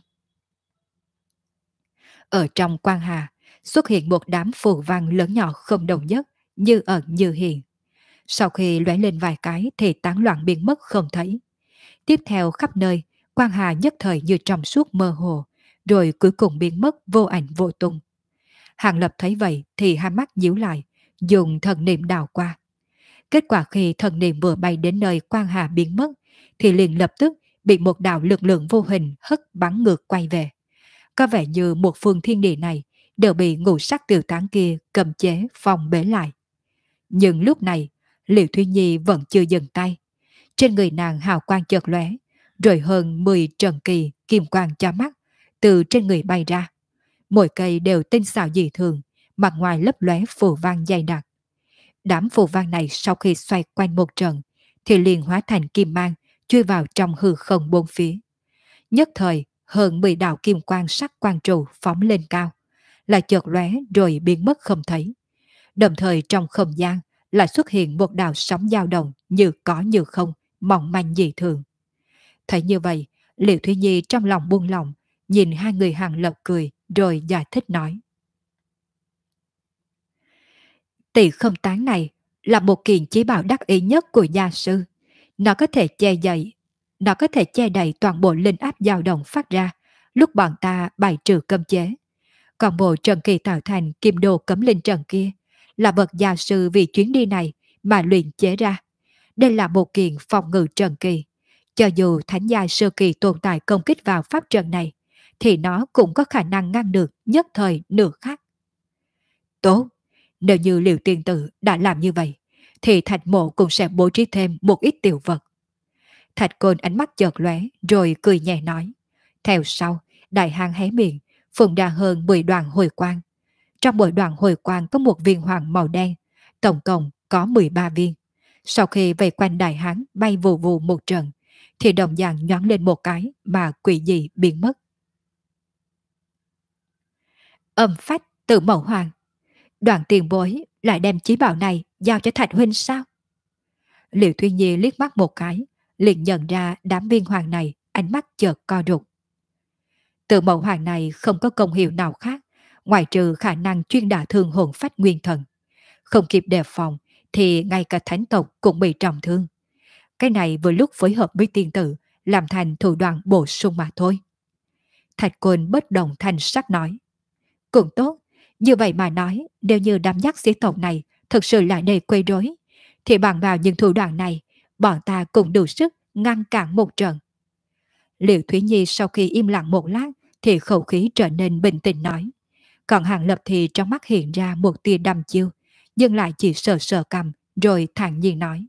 Ở trong quang hà, xuất hiện một đám phù văn lớn nhỏ không đồng nhất, như ẩn như hiện. Sau khi lóe lên vài cái thì tán loạn biến mất không thấy. Tiếp theo khắp nơi, quang hà nhất thời như trong suốt mơ hồ, rồi cuối cùng biến mất vô ảnh vô tung. Hàng Lập thấy vậy thì hai mắt nhíu lại, dùng thần niệm đào qua. Kết quả khi thần niệm vừa bay đến nơi quang hà biến mất, thì liền lập tức bị một đạo lực lượng vô hình hất bắn ngược quay về. Có vẻ như một phương thiên địa này đều bị ngũ sắc tiểu tán kia cầm chế phòng bế lại. Nhưng lúc này, Liễu Thúy Nhi vẫn chưa dừng tay. Trên người nàng hào quang chợt lóe, rồi hơn 10 trần kỳ kim quang cho mắt từ trên người bay ra. Mỗi cây đều tinh xảo dị thường, mặt ngoài lấp lóe phù văn dày đặc. Đám phù văn này sau khi xoay quanh một trận thì liền hóa thành kim mang chui vào trong hư không bốn phía. Nhất thời, hơn 10 đạo kim quang sắc quang trụ phóng lên cao, lại chợt lóe rồi biến mất không thấy. Đồng thời trong không gian lại xuất hiện một đạo sóng dao động như có như không, mỏng manh dị thường. Thấy như vậy, Liễu Thúy Nhi trong lòng buông lỏng, nhìn hai người Hàng Lập cười rồi giải thích nói. Tỷ không tán này là một kiện chí bảo đắc ý nhất của gia sư. Nó có thể nó có thể che đậy toàn bộ linh áp dao động phát ra lúc bọn ta bài trừ cấm chế. Còn bộ trần kỳ tạo thành kim đồ cấm linh trần kia là vật gia sư vì chuyến đi này mà luyện chế ra. Đây là một kiện phòng ngự trần kỳ. Cho dù thánh giai sơ kỳ tồn tại công kích vào pháp trận này, thì nó cũng có khả năng ngăn được nhất thời nửa khắc. Tốt, nếu như Liễu tiên tử đã làm như vậy, thì Thạch Mộ cũng sẽ bố trí thêm một ít tiểu vật. Thạch Côn ánh mắt chợt lóe rồi cười nhẹ nói. Theo sau, đại hang hé miệng, phun ra hơn 10 đoàn hồi quang. Trong mỗi đoàn hồi quang có một viên hoàng màu đen, tổng cộng có 13 viên. Sau khi vây quanh đại hán bay vù vù một trận, thì đồng dạng nhoáng lên một cái mà quỷ dị biến mất. Âm phách tự mẫu hoàng. Đoàn tiền bối lại đem chí bảo này giao cho Thạch huynh sao? Liễu Thúy Nhi liếc mắt một cái, liền nhận ra đám viên hoàng này, ánh mắt chợt co rụt. Tự mẫu hoàng này không có công hiệu nào khác, ngoài trừ khả năng chuyên đả thương hồn phách nguyên thần. Không kịp đề phòng, thì ngay cả thánh tộc cũng bị trọng thương. Cái này vừa lúc phối hợp với tiên tử, làm thành thủ đoạn bổ sung mà thôi. Thạch Côn bất động thanh sắc nói. Cũng tốt, như vậy mà nói, nếu như đám nhắc sĩ tộc này thực sự lại đầy quấy rối, thì bằng vào những thủ đoạn này, bọn ta cũng đủ sức ngăn cản một trận. Liễu Thúy Nhi sau khi im lặng một lát, thì khẩu khí trở nên bình tĩnh nói. Còn Hàng Lập thì trong mắt hiện ra một tia đăm chiêu, nhưng lại chỉ sờ sờ cầm, rồi thản nhiên nói.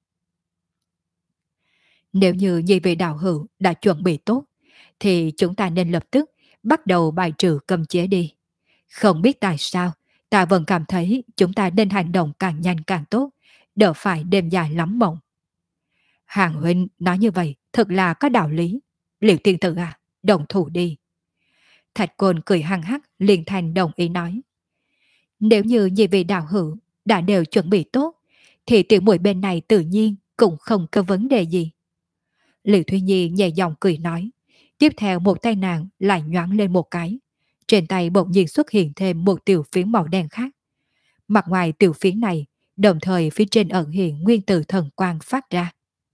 Nếu như nhị vị đạo hữu đã chuẩn bị tốt, thì chúng ta nên lập tức bắt đầu bài trừ cấm chế đi. Không biết tại sao, ta vẫn cảm thấy chúng ta nên hành động càng nhanh càng tốt, đỡ phải đêm dài lắm mộng. Hàng huynh nói như vậy thật là có đạo lý. Liễu tiên tử à, đồng thủ đi. Thạch Côn cười hăng hắc liền thành đồng ý nói. Nếu như nhị vị đạo hữu đã đều chuẩn bị tốt, thì tiểu muội bên này tự nhiên cũng không có vấn đề gì. Liễu Thúy Nhi nhẹ giọng cười nói. Tiếp theo một tay nàng lại nhoáng lên một cái. Trên tay bỗng nhiên xuất hiện thêm một tiểu phiến màu đen khác. Mặt ngoài tiểu phiến này, đồng thời phía trên ẩn hiện nguyên tử thần quang phát ra.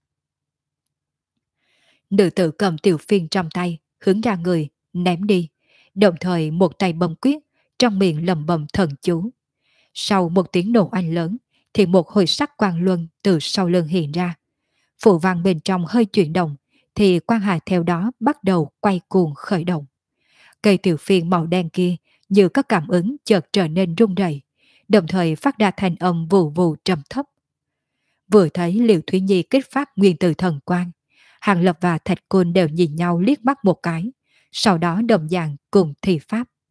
Nữ tử cầm tiểu phiến trong tay, hướng ra người, ném đi. Đồng thời một tay bấm quyết, trong miệng lầm bầm thần chú. Sau một tiếng nổ oanh lớn, thì một hồi sắc quang luân từ sau lưng hiện ra. Phù văn bên trong hơi chuyển động, thì quang hà theo đó bắt đầu quay cuồng khởi động. Cây tiểu phiên màu đen kia như có cảm ứng chợt trở nên rung rẩy, đồng thời phát ra thanh âm vù vù trầm thấp. Vừa thấy Liễu Thúy Nhi kích phát nguyên tử thần quang, Hàng Lập và Thạch Côn đều nhìn nhau liếc mắt một cái, sau đó đồng dạng cùng thi pháp.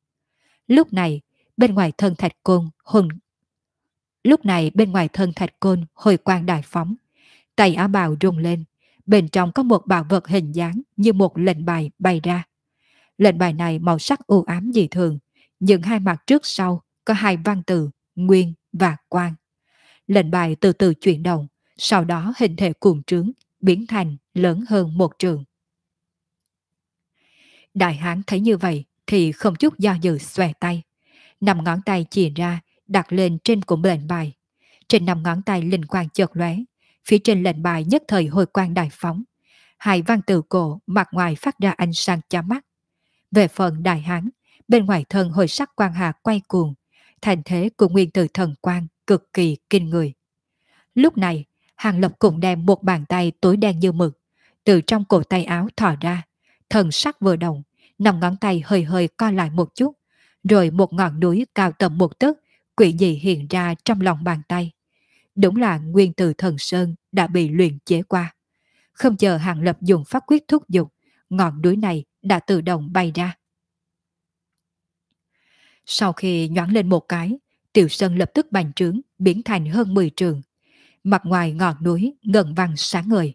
Lúc này, bên ngoài thân thạch côn hồn Lúc này bên ngoài thân thạch côn hồi quang đại phóng, tay áo bào rung lên, bên trong có một bảo vật hình dáng như một lệnh bài bay ra. Lệnh bài này màu sắc u ám dị thường, nhưng hai mặt trước sau có hai văn từ Nguyên và Quang. Lệnh bài từ từ chuyển động, sau đó hình thể cuồng trướng, biến thành lớn hơn một trường. Đại hán thấy như vậy thì không chút do dự xòe tay. Năm ngón tay chìa ra, đặt lên trên cùng lệnh bài. Trên năm ngón tay linh quang chợt lóe, phía trên lệnh bài nhất thời hồi quang đại phóng. Hai văn từ cổ mặt ngoài phát ra ánh sáng chói mắt. Về phần đại hán, bên ngoài thân hồi sắc quang hà quay cuồng, thành thế của nguyên tử thần quang cực kỳ kinh người. Lúc này, Hàng Lập cũng đem một bàn tay tối đen như mực, từ trong cổ tay áo thò ra, thần sắc vừa động, năm ngón tay hơi hơi co lại một chút, rồi một ngọn núi cao tầm một tấc quỷ dị hiện ra trong lòng bàn tay. Đúng là nguyên tử thần sơn đã bị luyện chế qua. Không chờ Hàng Lập dùng pháp quyết thúc giục, ngọn núi này đã tự động bay ra. Sau khi nhoáng lên một cái, Tiểu Sơn lập tức bành trướng, biến thành hơn 10 trường. Mặt ngoài ngọn núi ngần vàng sáng ngời,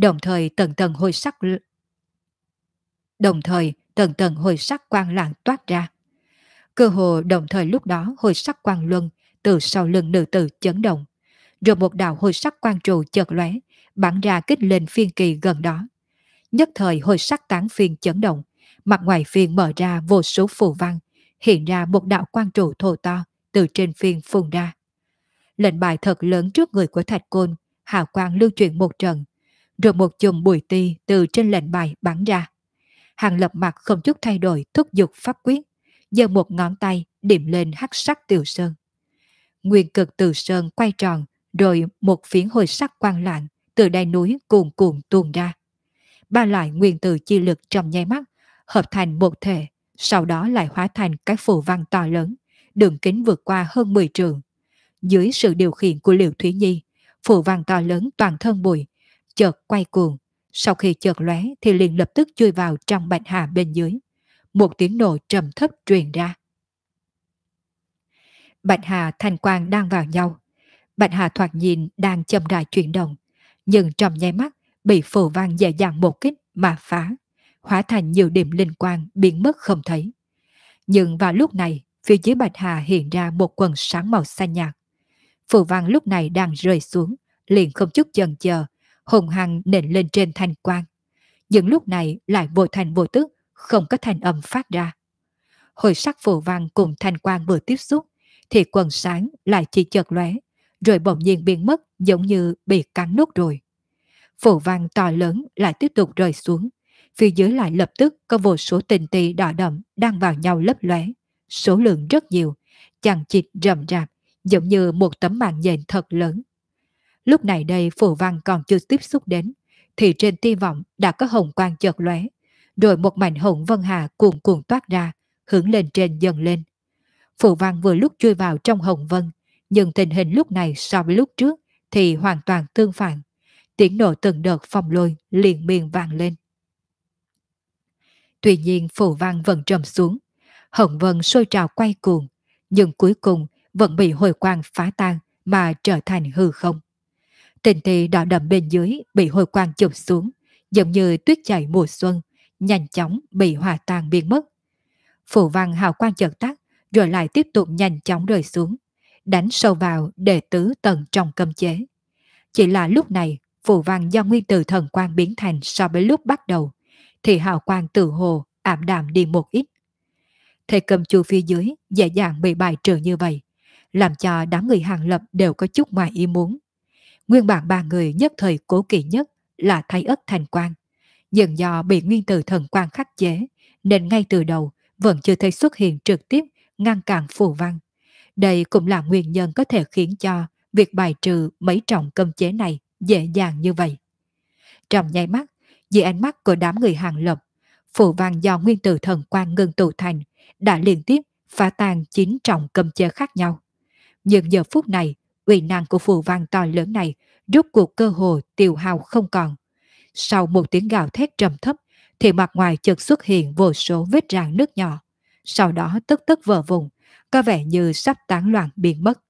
đồng thời tầng tầng hồi sắc quang lạng toát ra. Cơ hồ đồng thời lúc đó hồi sắc quang luân từ sau lưng nữ tử chấn động, rồi một đạo hồi sắc quang trụ chợt lóe, bắn ra kích lên phiên kỳ gần đó. Nhất thời hồi sắc tán phiên chấn động, mặt ngoài phiên mở ra vô số phù văn, hiện ra một đạo quang trụ thô to từ trên phiên phun ra. Lệnh bài thật lớn trước người của Thạch Côn, hào quang lưu chuyển một trận, rồi một chùm bụi ti từ trên lệnh bài bắn ra. Hàng Lập mặt không chút thay đổi thúc giục pháp quyết, giơ một ngón tay điểm lên hắc sắc Tiểu Sơn. Nguyên cực Từ Sơn quay tròn, rồi một phiến hồi sắc quang lạng từ đáy núi cuồn cuộn tuôn ra. Ba loại nguyên tử chi lực trong nháy mắt hợp thành một thể, sau đó lại hóa thành cái phù văn to lớn, đường kính vượt qua hơn 10 trượng. Dưới sự điều khiển của Liễu Thúy Nhi, phù văn to lớn toàn thân bụi, chợt quay cuồng, sau khi chợt lóe thì liền lập tức chui vào trong Bạch Hà bên dưới. Một tiếng nổ trầm thấp truyền ra. Bạch Hà thanh quang đang vào nhau. Bạch Hà thoạt nhìn đang chậm rãi chuyển động, nhưng trong nháy mắt bị phù văn dễ dàng một kích mà phá, hóa thành nhiều điểm linh quang biến mất không thấy. Nhưng vào lúc này, phía dưới Bạch Hà hiện ra một quần sáng màu xanh nhạt. Phù văn lúc này đang rơi xuống, liền không chút chần chờ, hùng hăng nện lên trên thanh quang. Nhưng lúc này lại vô thành vô tức, không có thanh âm phát ra. Hồi sắc phù văn cùng thanh quang vừa tiếp xúc, thì quần sáng lại chỉ chợt lóe, rồi bỗng nhiên biến mất giống như bị cắn nuốt rồi. Phù văn to lớn lại tiếp tục rơi xuống, phía dưới lại lập tức có vô số tinh tì đỏ đậm đang vào nhau lấp lóe, số lượng rất nhiều, chằng chịt rậm rạp, giống như một tấm màn nhện thật lớn. Lúc này đây phù văn còn chưa tiếp xúc đến, thì trên tia vọng đã có hồng quang chợt lóe, rồi một mảnh hồng vân hà cuồn cuộn toát ra, hướng lên trên dần lên. Phù văn vừa lúc chui vào trong hồng vân, nhưng tình hình lúc này so với lúc trước thì hoàn toàn tương phản. Tiếng nổ từng đợt phong lôi liền miên vang lên. Tuy nhiên phù văn vẫn trầm xuống, hồng vân sôi trào quay cuồng, nhưng cuối cùng vẫn bị hồi quang phá tan mà trở thành hư không. Tinh tì đỏ đậm bên dưới bị hồi quang chụp xuống, giống như tuyết chảy mùa xuân, nhanh chóng bị hòa tan biến mất. Phù văn hào quang chợt tắt, rồi lại tiếp tục nhanh chóng rơi xuống, đánh sâu vào đệ tứ tầng trong cấm chế. Chỉ là lúc này, phù văn do nguyên tử thần quang biến thành so với lúc bắt đầu, thì hào quang tự hồ ảm đạm đi một ít. Thầy cầm chu phía dưới dễ dàng bị bài trừ như vậy, làm cho đám người Hàng Lập đều có chút ngoài ý muốn. Nguyên bản ba người nhất thời cố kỵ nhất là Thái Ất Thành Quang, nhưng do bị nguyên tử thần quang khắc chế, nên ngay từ đầu vẫn chưa thấy xuất hiện trực tiếp ngăn cản phù văn. Đây cũng là nguyên nhân có thể khiến cho việc bài trừ mấy trọng cấm chế này dễ dàng như vậy. Trong nháy mắt, dưới ánh mắt của đám người Hàng Lập, phù văn do nguyên tử thần quang ngưng tụ thành đã liên tiếp phá tan 9 trọng cấm chế khác nhau. Nhưng giờ phút này, uy năng của phù văn to lớn này rút cuộc cơ hồ tiêu hao không còn. Sau một tiếng gào thét trầm thấp, thì mặt ngoài chợt xuất hiện vô số vết rạn nước nhỏ. sau đó tức tức vỡ vụn, có vẻ như sắp tán loạn biến mất.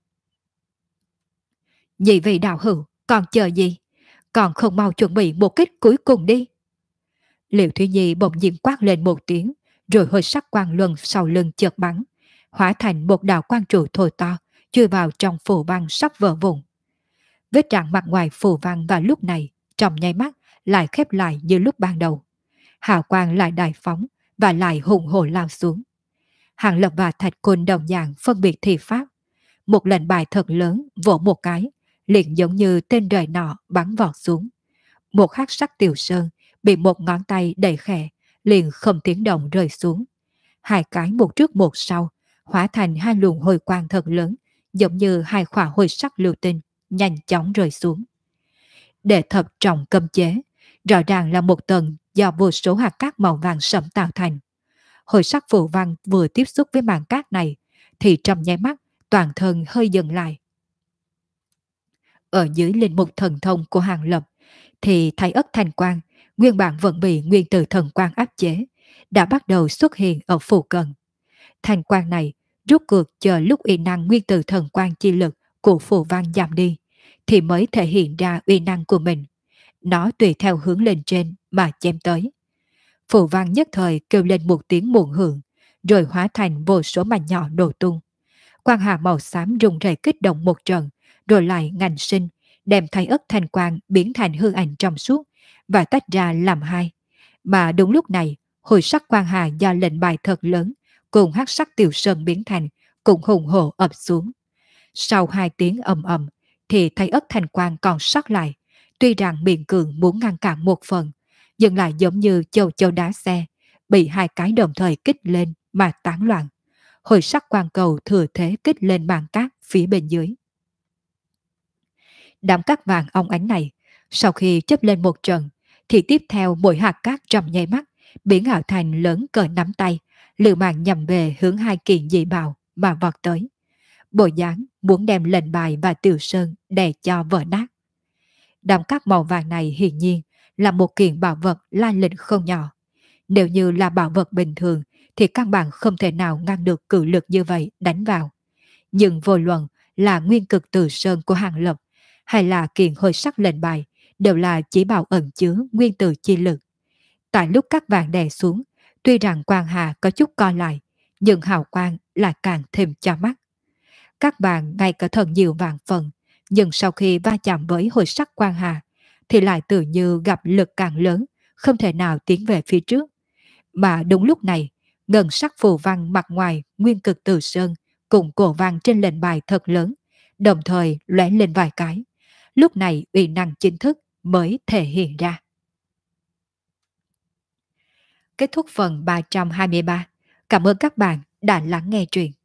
Nhị vị đạo hữu, còn chờ gì? Còn không mau chuẩn bị một kích cuối cùng đi. Liệu Thúy Nhi bỗng nhiên quát lên một tiếng, rồi hơi sắc quang luân sau lưng chợt bắn, hóa thành một đạo quang trụ thổi to, chui vào trong phù văn sắp vỡ vụn. Vết rạn mặt ngoài phù văn vào lúc này, trong nháy mắt, lại khép lại như lúc ban đầu. Hào quang lại đại phóng và lại hùng hổ lao xuống. Hàng Lập và Thạch Côn đồng dạng phân biệt thi pháp. Một lệnh bài thật lớn vỗ một cái, liền giống như tên đời nọ bắn vọt xuống. Một hắc sắc tiểu sơn bị một ngón tay đẩy khẽ, liền không tiếng động rơi xuống. Hai cái một trước một sau, hóa thành hai luồng hồi quang thật lớn, giống như hai khỏa hồi sắc lưu tinh, nhanh chóng rơi xuống. Để thập trọng cấm chế, rõ ràng là một tầng do vô số hạt cát màu vàng sẫm tạo thành. Hồi sắc phù văn vừa tiếp xúc với màn cát này, thì trong nháy mắt toàn thân hơi dừng lại. Ở dưới linh mục thần thông của Hàng Lập, thì thái ất thanh quang, nguyên bản vẫn bị nguyên tử thần quang áp chế, đã bắt đầu xuất hiện ở phụ cận. Thanh quang này rút cuộc chờ lúc uy năng nguyên tử thần quang chi lực của phù văn giảm đi, thì mới thể hiện ra uy năng của mình. Nó tùy theo hướng lên trên mà chém tới. Phù văn nhất thời kêu lên một tiếng muộn hưởng, rồi hóa thành vô số mảnh nhỏ nổ tung. Quang hà màu xám rung rẩy kích động một trận, rồi lại ngành sinh, đem thái ất thanh quang biến thành hư ảnh trong suốt và tách ra làm hai. Mà đúng lúc này, hồi sắc quang hà do lệnh bài thật lớn cùng hắc sắc tiểu sơn biến thành cũng hùng hổ ập xuống. Sau hai tiếng ầm ầm thì thái ất thanh quang còn sót lại, tuy rằng miệng cường muốn ngăn cản một phần, nhưng lại giống như châu châu đá xe, bị hai cái đồng thời kích lên mà tán loạn. Hồi sắc quang cầu thừa thế kích lên màn cát phía bên dưới. Đám cát vàng óng ánh này, sau khi chớp lên một trận, thì tiếp theo mỗi hạt cát trong nháy mắt biến ảo thành lớn cỡ nắm tay, liều mạng nhằm về hướng hai kiện dị bào mà vọt tới. Bộ dáng muốn đem lệnh bài và tiểu sơn đè cho vỡ nát. Đám cát màu vàng này hiển nhiên là một kiện bảo vật lai lịch không nhỏ. Nếu như là bảo vật bình thường thì căn bản không thể nào ngăn được cự lực như vậy đánh vào. Nhưng vô luận là nguyên cực từ sơn của Hàng Lập hay là kiện hồi sắc lệnh bài đều là chỉ bảo ẩn chứa nguyên tử chi lực. Tại lúc các vàng đè xuống, tuy rằng quang hà có chút co lại, nhưng hào quang lại càng thêm cho mắt. Các vàng ngay cả thần nhiều vàng phần, nhưng sau khi va chạm với hồi sắc quang hà, thì lại tự như gặp lực càng lớn, không thể nào tiến về phía trước. Mà đúng lúc này, ngân sắc phù văn mặt ngoài nguyên cực từ sơn cùng cổ vàng trên lệnh bài thật lớn, đồng thời lóe lên vài cái. Lúc này uy năng chính thức mới thể hiện ra. Kết thúc phần 323. Cảm ơn các bạn đã lắng nghe truyện.